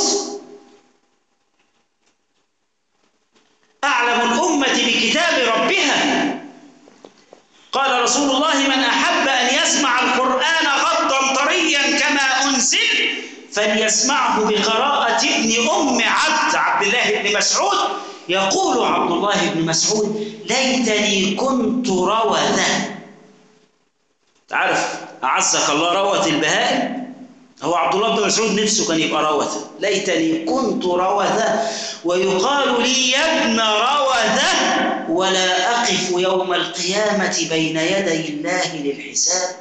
Speaker 2: أعلم الأمة بكتاب ربها. قال رسول الله من أحب أن يسمع القرآن غضا طريا كما أنزل فليسمعه بقراءة ابن أم عبد عبد الله بن مسعود. يقول عبد الله بن مسعود ليتني كنت روذة. تعرف أعزك الله روث البهائم؟ هو عبد الله بن مسعود نفسه كان يبقى روثة. ليتني كنت روثة ويقال لي يا ابن روثة ولا أقف يوم القيامة بين يدي الله للحساب.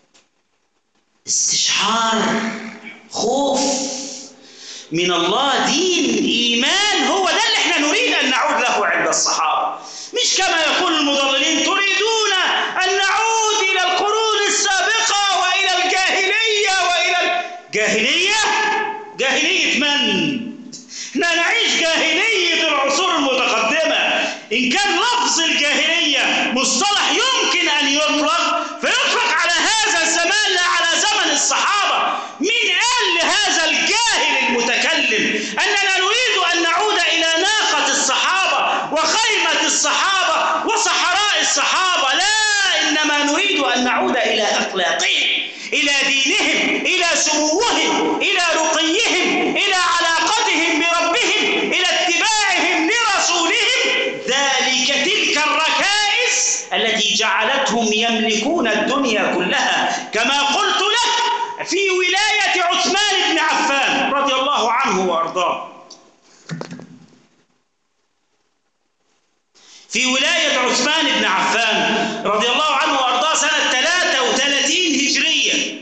Speaker 2: استشعار، خوف من الله، دين، إيمان، هو ده اللي احنا نريد أن نعود له عند الصحابة. مش كما يقول المضللين تريدون أن نعود إلى القرون السابقة وإلى الجاهلية وإلى الجاهلية. جاهلية من؟ احنا نعيش جاهلية العصور المتقدمة. إن كان لفظ الجاهلية مصطلح يمكن أن يطلق فيطلق على هذا الزمان لا على زمن الصحابة. مين قال لهذا الجاهل المتكلم أننا نريد أن نعود إلى ناقة الصحابة وخيمة الصحابة وصحراء الصحابة؟ لا، إنما نريد أن نعود إلى أخلاقهم، إلى دينهم، إلى سموهم، إلى رقيهم، إلى علاقتهم بربهم، إلى اتباعهم لرسولهم. ذلك تلك الركائز التي جعلتهم يملكون الدنيا كلها كما قلت لك في ولاية عثمان بن عفان رضي الله عنه وأرضاه. في ولاية عثمان بن عفان رضي الله عنه وأرضاه سنة ثلاثة وثلاثين هجرية.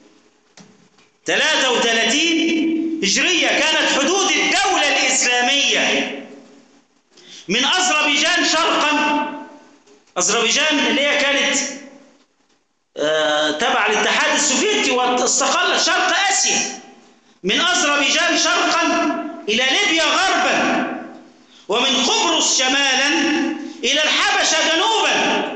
Speaker 2: ثلاثة وثلاثين هجرية كانت حدود الدولة الإسلامية من أذربيجان شرقا. أذربيجان اللي هي كانت آه تبع الاتحاد السوفيتي واستقلت شرق آسيا. من أذربيجان شرقا إلى ليبيا غربا، ومن قبرص شمالا إلى الحبشة جنوبا.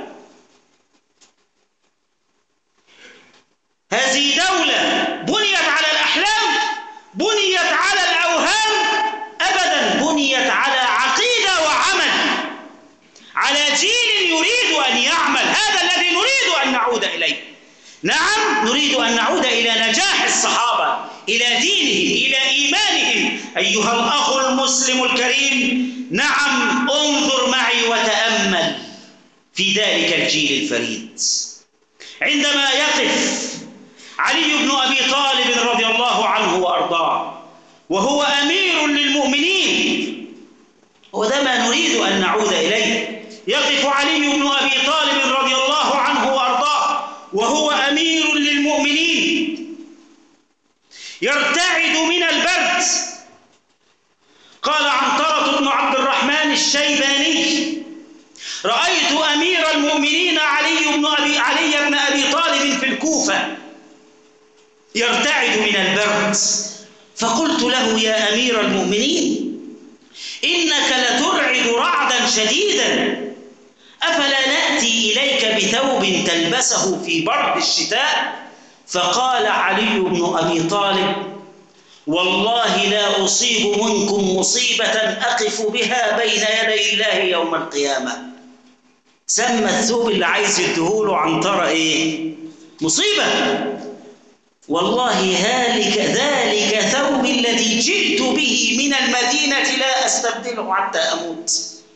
Speaker 2: هذه دولة بنيت على الأحلام، بنيت على الأوهام، أبدا بنيت على عقيدة وعمل، على جيل يريد أن يعمل. هذا الذي نريد أن نعود إليه. نعم نريد أن نعود إلى نجاح الصحابة، إلى دينهم، إلى إيمانهم. أيها الأخ المسلم الكريم، نعم، انظر معي وتأمل في ذلك الجيل الفريد عندما يقف علي بن أبي طالب رضي الله عنه وأرضاه وهو أمير للمؤمنين، وده ما نريد أن نعود إليه. يقف علي بن أبي طالب رضي الله عنه وأرضاه وهو أمير للمؤمنين يرتعد من البرد. قال عنترة بن عبد الرحمن الشيباني: رأيت أمير المؤمنين علي بن أبي علي بن أبي طالب في الكوفة يرتعد من البرد، فقلت له: يا أمير المؤمنين، إنك لترعد رعدا شديدا، أفلا نأتي إليك بثوب تلبسه في برد الشتاء؟ فقال علي بن أبي طالب: والله لا أصيب منكم مصيبة أقف بها بين يدي الله يوم القيامة. سمى الثوب اللي عايز يديهوله عنترة إيه؟ مصيبة. والله ذلك ذلك ثوبي الذي جئت به من المدينة لا أستبدله حتى أموت.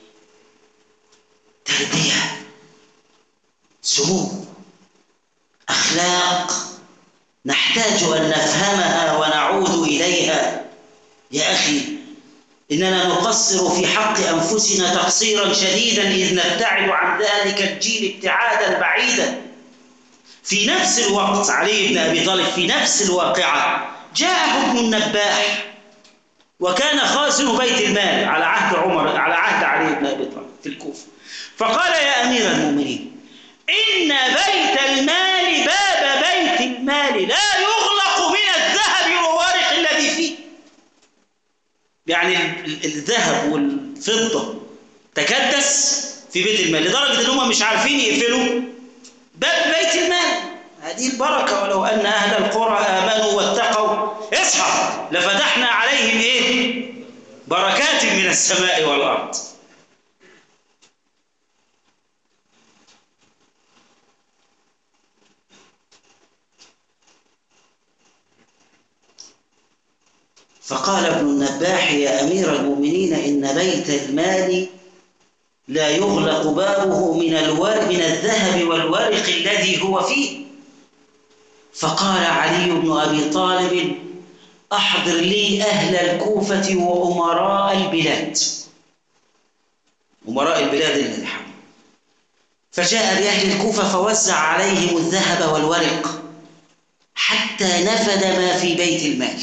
Speaker 2: تربية، سمو، أخلاق نحتاج أن نفهمها ونعود إليها. يا أخي، إننا نقصر في حق أنفسنا تقصيرا شديدا إذ نبتعد عن ذلك الجيل ابتعادا بعيدا. في نفس الوقت علي بن أبي طالب في نفس الواقعة جاءه ابن النباح، وكان خازن بيت المال على عهد عمر على عهد علي بن أبي طالب في الكوفة، فقال: يا أمير المؤمنين، إن بيت المال باب بيت المال لا يغلق من الذهب والورق الذي فيه. يعني الذهب والفضة تكدس في بيت المال لدرجة إن هم مش عارفين يقفلوا باب بيت المال. هذه البركة. ولو أن أهل القرى آمنوا واتقوا اصحى لفتحنا عليهم إيه؟ بركات من السماء والأرض. فقال ابن النباح: يا أمير المؤمنين، إن بيت المال لا يغلق بابه من الورق من الذهب والورق الذي هو فيه. فقال علي بن أبي طالب: أحضر لي أهل الكوفة وأمراء البلاد، أمراء البلاد الذي حول. فجاء بأهل الكوفة فوزع عليهم الذهب والورق حتى نفد ما في بيت المال.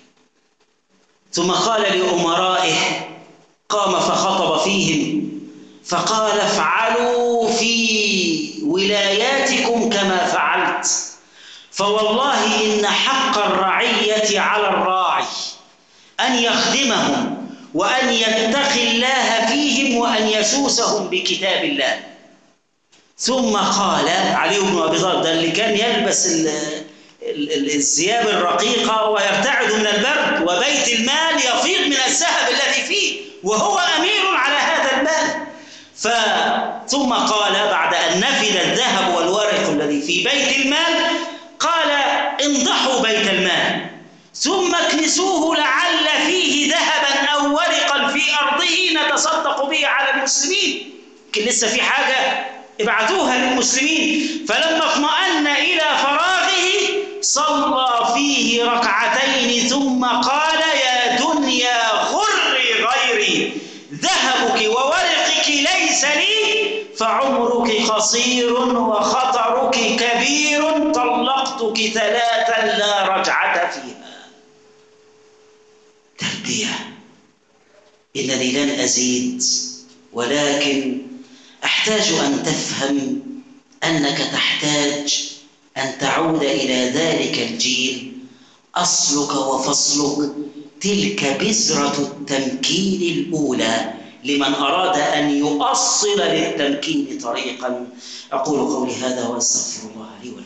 Speaker 2: ثم قال لأمرائه، قام فخطب فيهم فقال: افعلوا في ولاياتكم كما فعلت، فوالله إن حق الرعية على الراعي أن يخدمهم وأن يتقي الله فيهم وأن يسوسهم بكتاب الله. ثم قال علي بن أبي طالب، ده اللي كان يلبس الثياب الرقيقة ويرتعد من البرد، وبيت المال يفيض من الذهب الذي فيه، وهو أمير على هذا المال. ثم قال بعد أن نفد الذهب والورق الذي في بيت المال، قال: انضحوا بيت المال ثم اكنسوه لعل فيه ذهبا أو ورقا في أرضه نتصدق به على المسلمين. يمكن لسه في حاجة، ابعثوها للمسلمين. فلما اطمأن إلى فراغه صلى فيه ركعتين ثم قال: يا دنيا غري غيري، ذهبك وورقك ليس لي، فعمرك قصير وخطرك كبير، طلقتك ثلاثا لا رجعة فيها. تربية. إنني لن أزيد، ولكن أحتاج أن تفهم أنك تحتاج أن تعود إلى ذلك الجيل، أصلك وفصلك، تلك بذرة التمكين الأولى لمن أراد أن يؤصل للتمكين طريقا. أقول قولي هذا وأستغفر الله لي ولكم.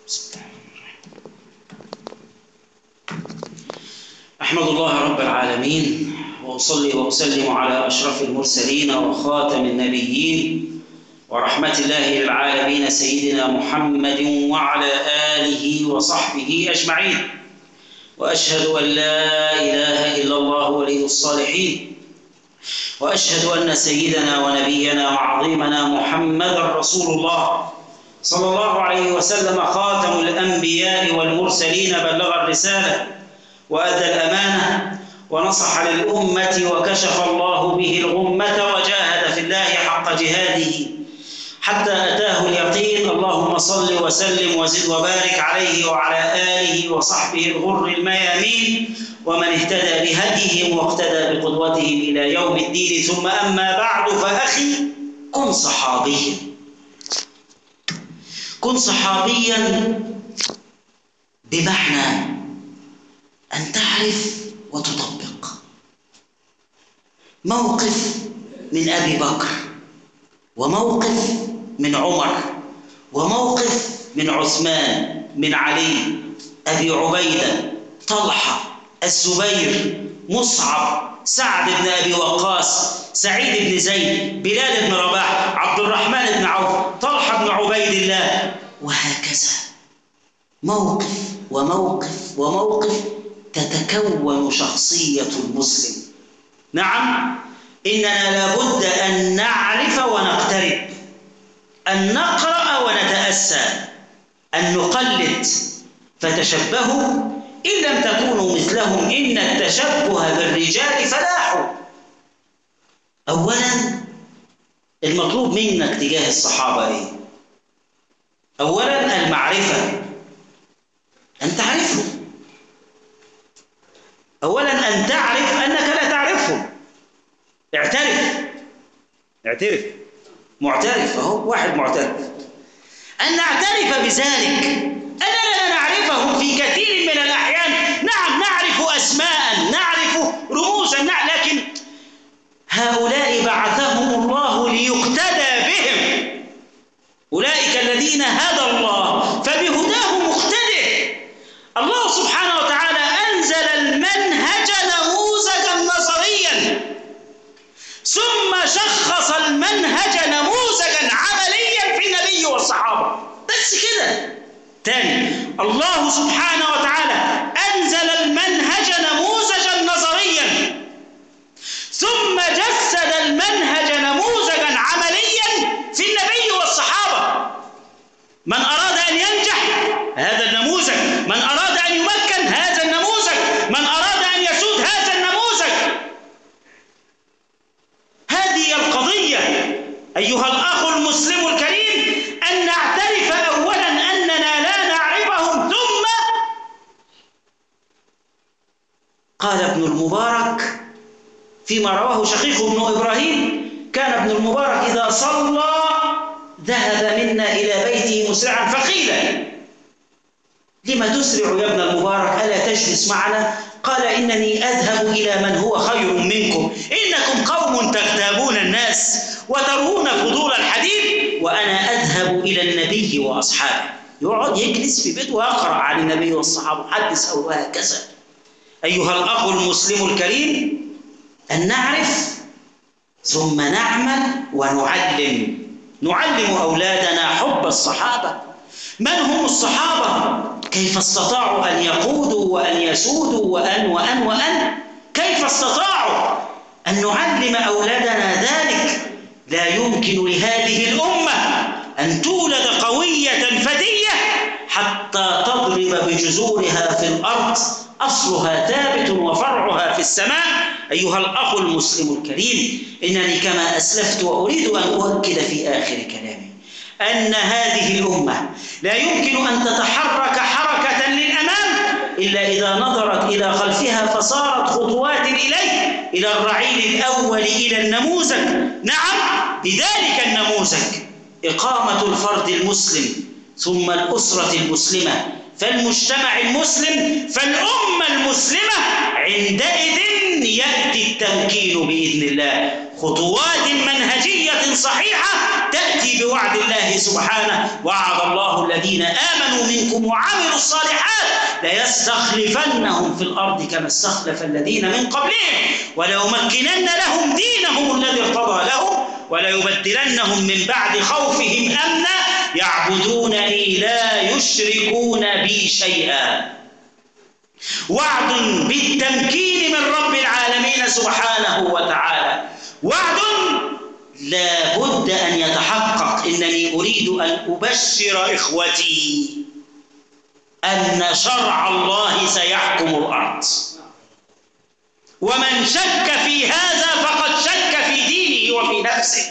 Speaker 2: أحمد الله رب العالمين وأصلي وأسلم على أشرف المرسلين وخاتم النبيين ورحمة الله للعالمين سيدنا محمد وعلى آله وصحبه أجمعين، وأشهد أن لا إله إلا الله ولي الصالحين، وأشهد أن سيدنا ونبينا وعظيمنا محمد رسول الله صلى الله عليه وسلم خاتم الأنبياء والمرسلين، بلغ الرسالة وأدى الأمانة ونصح للأمة وكشف الله به الغمة وجاهد في الله حق جهاده حتى أتاه اليقين. اللهم صل وسلم وزد وبارك عليه وعلى آله وصحبه الغر الميامين ومن اهتدى بهديهم واقتدى بقدوتهم إلى يوم الدين. ثم أما بعد، فأخي كن صحابيا، كن صحابيا بمعنى أن تعرف وتطبق. موقف من أبي بكر، وموقف من عمر، وموقف من عثمان، من علي، أبي عبيدة، طلحة، الزبير، مصعب، سعد بن أبي وقاص، سعيد بن زيد، بلال بن رباح، عبد الرحمن بن عوف، طلحة بن عبيد الله، وهكذا موقف وموقف وموقف تتكون شخصية المسلم. نعم، إننا لابد أن نعرف ونقترب، أن نقرأ ونتأسى، أن نقلد، فتشبهوا إن لم تكونوا مثلهم إن التشبه بالرجال فلاح. أولا المطلوب منك تجاه الصحابة إيه؟ أولا المعرفة، أن تعرفهم. أولا أن تعرف أنك لا تعرفهم. اعترف، اعترف، معترف، أهو واحد معترف. أن نعترف بذلك أننا لا نعرفهم في كثير من الأحيان. نعم، نعرف أسماء، نعرف رموزا، لكن هؤلاء بعثهم الله ليقتدى بهم. أولئك الذين هدى الله فبهداه مقتدئ. الله سبحانه وتعالى أنزل المنهج نموذجا نظريا، ثم شخص المنهج نموذجا عمليا في النبي والصحابة. بس كده. تاني، الله سبحانه وتعالى أنزل المنهج نموذجا نظريا، ثم جسد المنهج نموذجا عمليا في النبي والصحابة. من أراد أن ينجح هذا النموذج، من أراد أن يمكن هذا النموذج، من أراد أن يسود هذا النموذج. هذه القضية أيها الأخ المسلم الكريم، أن نعترف أولا أننا لا نعرفهم. ثم قال ابن المبارك فيما رواه شقيقه ابن إبراهيم: كان ابن المبارك إذا صلى ذهب منا إلى بيته مسرعا، فقيل: لما تسرع يا ابن المبارك؟ ألا تجلس معنا؟ قال: إنني أذهب إلى من هو خير منكم، إنكم قوم تغتابون الناس وترون فضول الحديث، وأنا أذهب إلى النبي وأصحابه. يقعد يجلس في بيته ويقرأ عن النبي والصحابة، حدث أو هكذا. أيها الأخ المسلم الكريم، أن نعرف ثم نعمل ونعلم. نعلم أولادنا حب الصحابة. من هم الصحابة؟ كيف استطاعوا أن يقودوا وأن يسودوا وأن وأن وأن كيف استطاعوا أن نعلم أولادنا ذلك؟ لا يمكن لهذه الأمة أن تولد قوية فتية حتى تضرب بجذورها في الأرض، أصلها ثابت وفرعها في السماء. أيها الأخ المسلم الكريم، إنني كما أسلفت وأريد أن أؤكد في آخر كلامي أن هذه الأمة لا يمكن أن تتحرك حركة للأمام إلا إذا نظرت إلى خلفها فصارت خطوات إليه، إلى الرعيل الأول، إلى النموذج. نعم، بذلك النموذج إقامة الفرد المسلم، ثم الأسرة المسلمة، فالمجتمع المسلم، فالأمة المسلمة. عندئذ يأتي التمكين بإذن الله. خطوات منهجية صحيحة تأتي بوعد الله سبحانه: وعد الله الذين آمنوا منكم وعملوا الصالحات ليستخلفنهم في الأرض كما استخلف الذين من قبلهم وليمكنن لهم دينهم الذي ارتضى لهم وليبدلنهم من بعد خوفهم أمنا يعبدونني لا يشركون بي شيئا. وعد بالتمكين من رب العالمين سبحانه وتعالى، وعد لا بد أن يتحقق. إنني أريد أن أبشر إخوتي أن شرع الله سيحكم الأرض، ومن شك في هذا فقد شك في دينه وفي نفسه.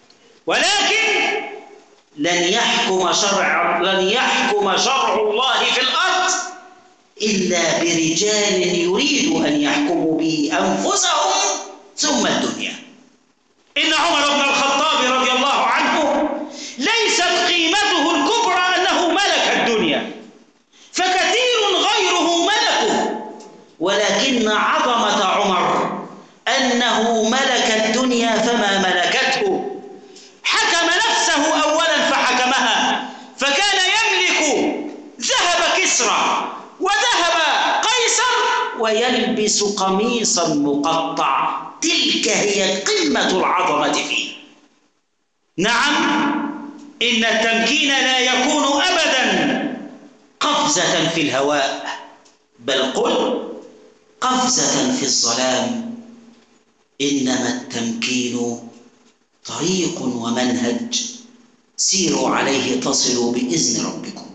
Speaker 2: ولكن لن يحكم شرع لن يحكم شرع الله في الأرض إلا برجال يريد أن يحكموا به أنفسهم ثم الدنيا. إن عمر بن الخطاب رضي الله عنه ليست قيمته الكبرى أنه ملك الدنيا، فكثير غيره ملكه، ولكن عظمة عمر أنه ملك الدنيا فما ملكته. حكم نفسه أولا فحكمها، فكان يملك ذهب كسرى وذهب قيصر ويلبس قميصا مقطع. تلك هي قمة العظمة فيه. نعم، إن التمكين لا يكون أبدا قفزة في الهواء، بل قل قفزة في الظلام. إنما التمكين طريق ومنهج سيروا عليه تصلوا بإذن ربكم.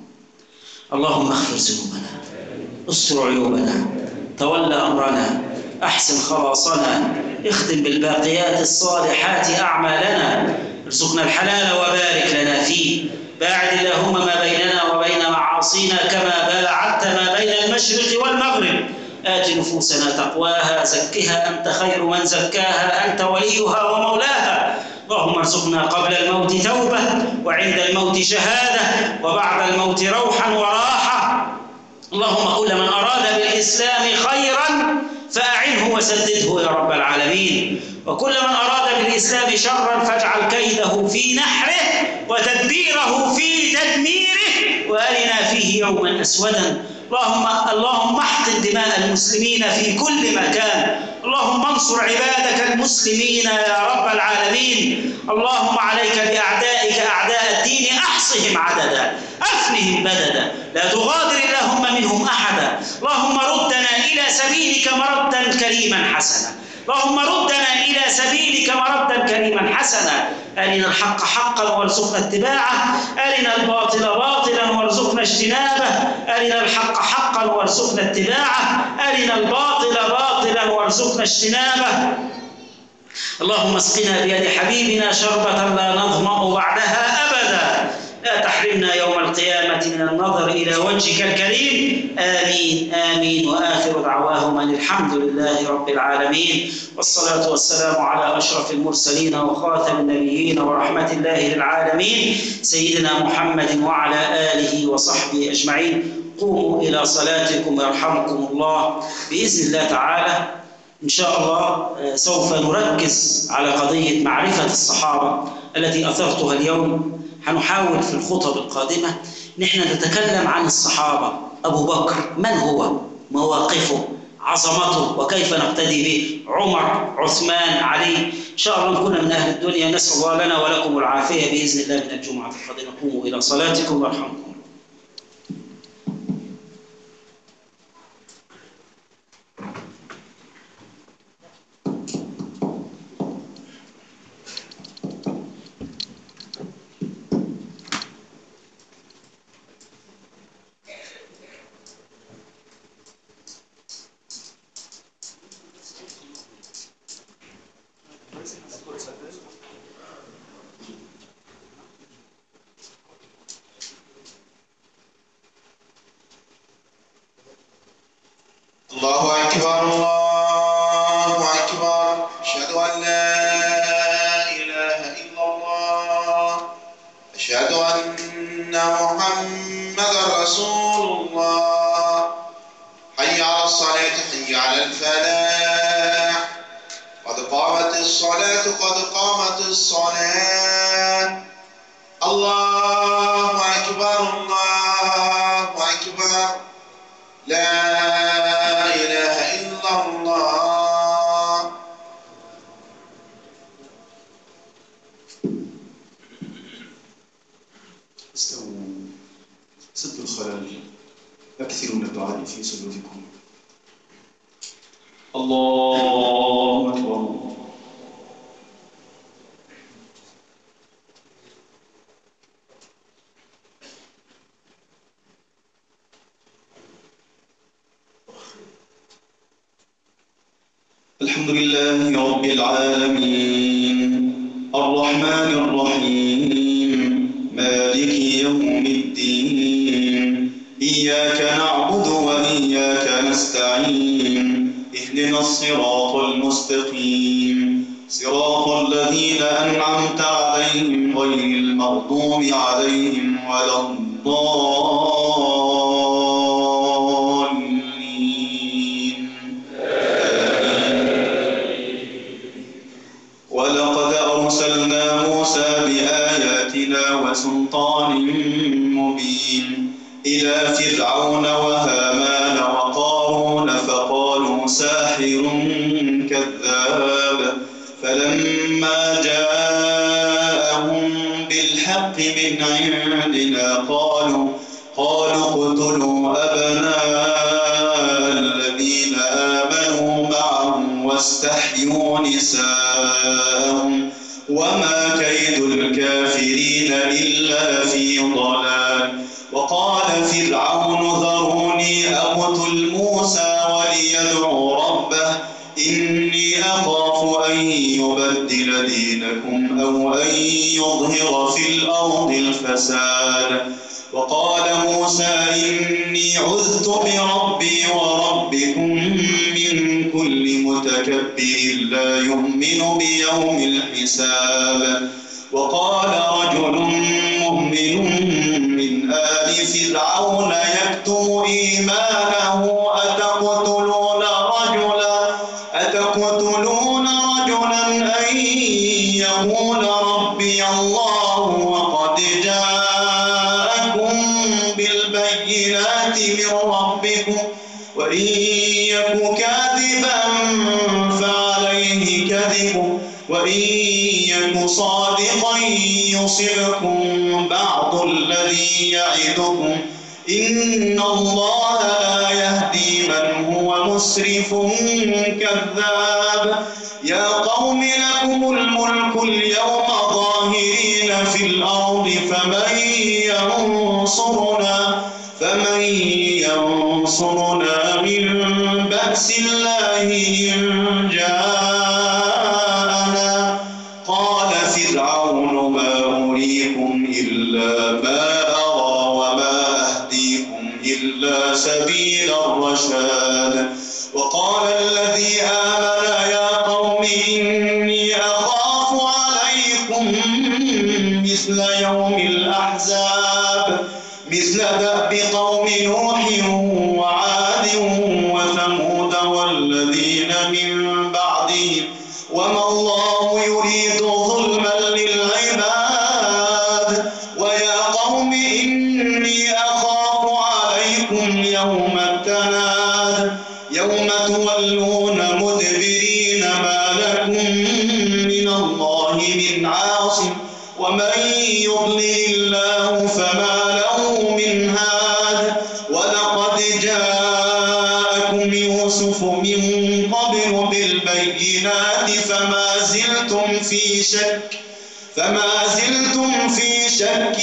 Speaker 2: اللهم اغفر ذنوبنا، استر عيوبنا، تولى أمرنا، أحسن خلاصنا، اختم بالباقيات الصالحات أعمالنا، ارزقنا الحلال وبارك لنا فيه. باعد اللهم ما بيننا وبين معاصينا كما باعدت ما بين المشرق والمغرب. آت نفوسنا تقواها، زكها أنت خير من زكاها، أنت وليها ومولاها. اللهم ارزقنا قبل الموت توبة، وعند الموت شهادة، وبعد الموت روحا وراحة. اللهم كل من أراد بالإسلام خيرا فأعنه وسدده يا رب العالمين، وكل من أراد بالإسلام شرا فاجعل كيده في نحره وتدبيره في تدميره، وأرنا فيه يوما أسودا. اللهم اللهم احقن دماء المسلمين في كل مكان. اللهم انصر عبادك المسلمين يا رب العالمين. اللهم عليك بأعدائك أعداء الدين، أحصهم عددا، أفنهم بددا، لا تغادر اللهم منهم أحدا. اللهم ردنا إلى سبيلك مردا كريما حسنا، اللهم ردنا إلى سبيلك مردا كريما حسنا. أرنا الحق حقا وارزقنا اتباعه، أرنا الباطل باطلا وارزقنا اجتنابه، أرنا الحق حقا وارزقنا اتباعه، أرنا الباطل باطلا وارزقنا اجتنابه. اللهم اسقنا بيد حبيبنا شربة لا نظمأ بعدها أبدا، لا تحرمنا يوم القيامة من النظر إلى وجهك الكريم. آمين آمين. وآخر دعواهم أن الحمد لله رب العالمين، والصلاة والسلام على أشرف المرسلين وخاتم النبيين ورحمة الله للعالمين سيدنا محمد وعلى آله وصحبه أجمعين. قوموا إلى صلاتكم يرحمكم الله. بإذن الله تعالى إن شاء الله سوف نركز على قضية معرفة الصحابة التي أثرتها اليوم. هنحاول في الخطب القادمة نحن نتكلم عن الصحابة. أبو بكر من هو؟ مواقفه، عظمته، وكيف نقتدي به؟ عمر، عثمان، علي. إن شاء الله نكون من أهل الدنيا. نسأل الله لنا ولكم العافية بإذن الله من الجمعة القادمة. قوموا إلى صلاتكم وارحمكم.
Speaker 1: الله أكبر الله أكبر. أشهد أن لا إله إلا الله، أشهد أن محمدا رسول الله. حي على الصلاة، حي على الفلاح، قد قد قامت الصلاة قد قامت الصلاة. الله أكبر الله أكبر لا إله إلا الله.
Speaker 3: استووا، سدوا الخلل، أكثروا من الدعاء في سجودكم. الله أكبر. الحمد لله رب العالمين الرحمن الرحيم مالك يوم الدين إياك نعبد وإياك نستعين اهدنا الصراط المستقيم صراط الذين أنعمت عليهم غير المغضوب عليهم ولا الضالين. ولقد أرسلنا موسى بآياتنا وسلطان مبين إلى فرعون وهامان وقارون فقالوا ساحر كذاب. فلما جاءهم بالحق من عندنا قالوا قالوا اقتلوا أبناء الذين آمنوا معه واستحيوا نساءهم وما كيد الكافرين إلا في ضلال. وقال فرعون ذروني أقتل موسى وليدعو ربه إني أخاف أن يبدل دينكم أو أن يظهر في الأرض الفساد. وقال موسى إني عذت بربي وربكم من كل متكبر لا يؤمن بيوم الحساب. وقال رجل مؤمن من آل فرعون يكتم إيمانه أتقتلون رجلا أتقتلون رجلا أن يقول ربي الله وقد جاءكم بالبينات من ربكم وإن يك كاذبا فعليه كذبه وإن يك صادقا يصبكم بعض الذي يعدكم إن الله لا يهدي من هو مسرف كذاب. يا قوم لكم الملك اليوم ظاهرين في الأرض فمن ينصرنا فمن ينصرنا من بأس الله إن جاءنا. قال فرعون ما أريكم إلا ما أرى وما أهديكم إلا سبيل الرشاد. وقال الذي آمن يا قوم إني أخاف عليكم مثل يوم الأحزاب مثل دأب قوم نوح وعاد وثمود والذين من بعدهم وما الله يريد ظلما للعباد. ويا قوم إني أخاف عليكم يوم التناد يوم تولون مدبرين ما لكم من الله من عاصم ومن يضلل الله فما له من هاد. ولقد جاءكم يوسف من قبل بالبينات فما زلتم في شك فما زلتم في شك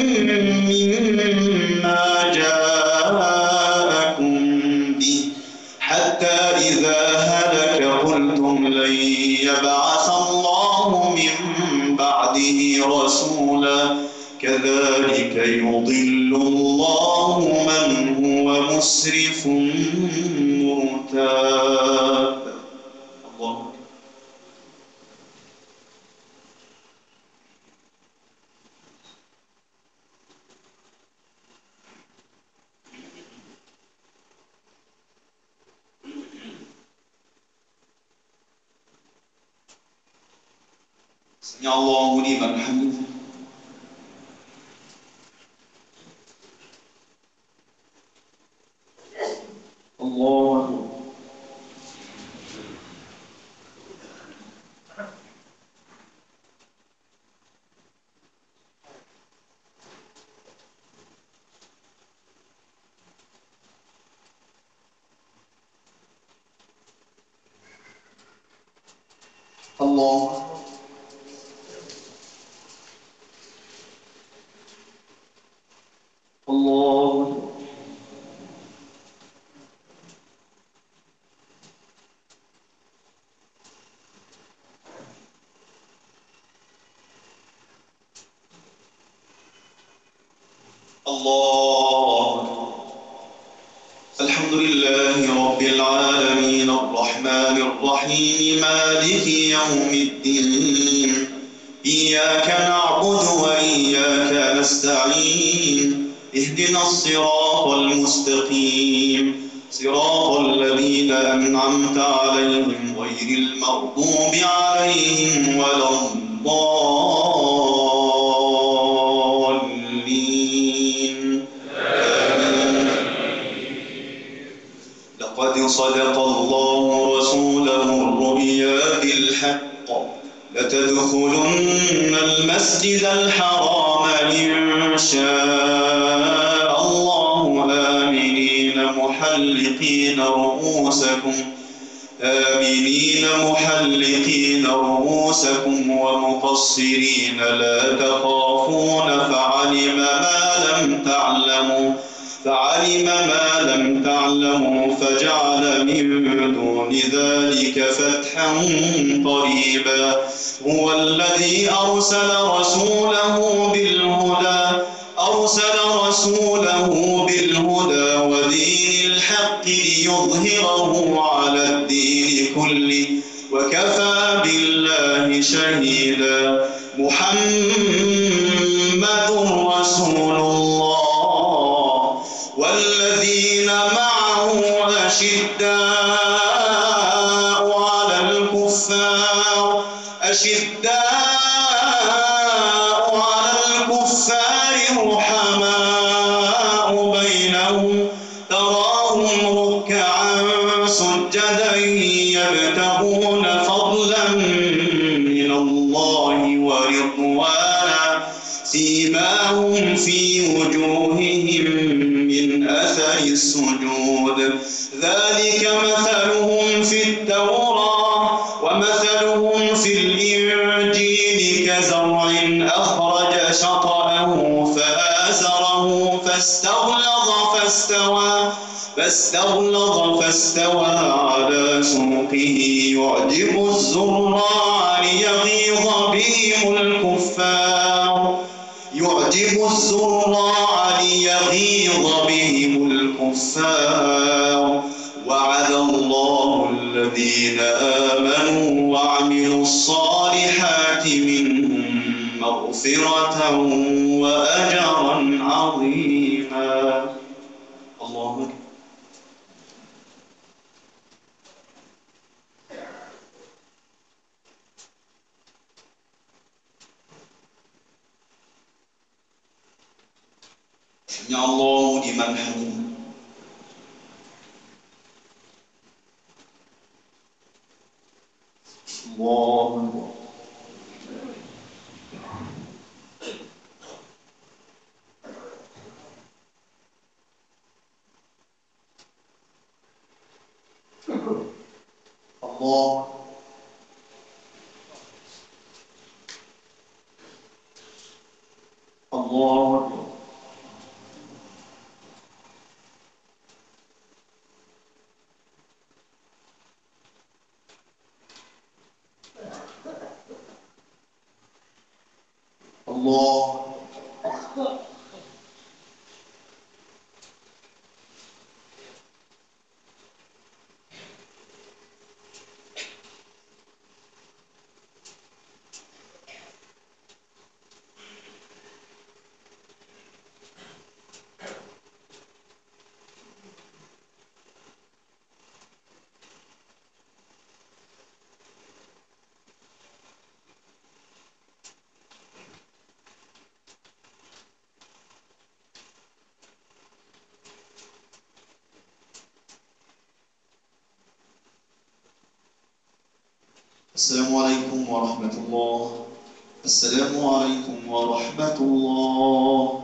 Speaker 3: مما جاءكم به حتى إذا هلك قلتم لن يبعث الله من بعده رسولا كذلك يضل الله من هو مسرف مرتاب. الله سمع الله لمن حمده. الله أكبر. الله الله الله. الحمد لله رب العالمين الرحمن الرحيم مالك يوم الدين. إياك نعبد وإياك نستعين. اهدنا الصراط المستقيم صراط الذين أنعمت عليهم غير المغضوب عليهم ولا الضالين. آمين. لقد صدق الله رسوله الرؤيا بالحق لتدخلن المسجد الحرام إن شاء الله آمنين محلقين رؤوسكم آمنين محلقين رؤوسكم ومقصرين لا تخافون فعلم ما لم تعلموا فعلم ما لم تعلموا فجعل من دون ذلك فتحا قريبا. هو الذي أرسل رسوله بالهدى أرسل رسوله بالهدى ودين الحق ليظهره على الدين كله وكفى بالله شهيدا. محمد رسول الله والذين معه أشداء على الكفار أشداء على الكفار رحماء بينهم تراهم ركعا سجدا يبتغون فضلا من الله ورضوانا سيماهم في وجوههم من أثر السجود ذلك مثلهم في التوراة ومثلهم في الإنجيل كزرع أخرج شطأه فآزره فاستغلظ فاستوى فاستغلظ فاستوى على سوقه يعجب الزراع ليغيظ بهم الكفار يعجب الزراع ليغيظ بهم الكفار. وعد الله الذين آمنوا وعملوا الصالحات منهم مغفرة وأجرا عظيما. الله أكبر. سمع الله لمن حمده. الله أكبر. الله الله أكبر. الله السلام عليكم ورحمة الله. السلام عليكم ورحمة الله.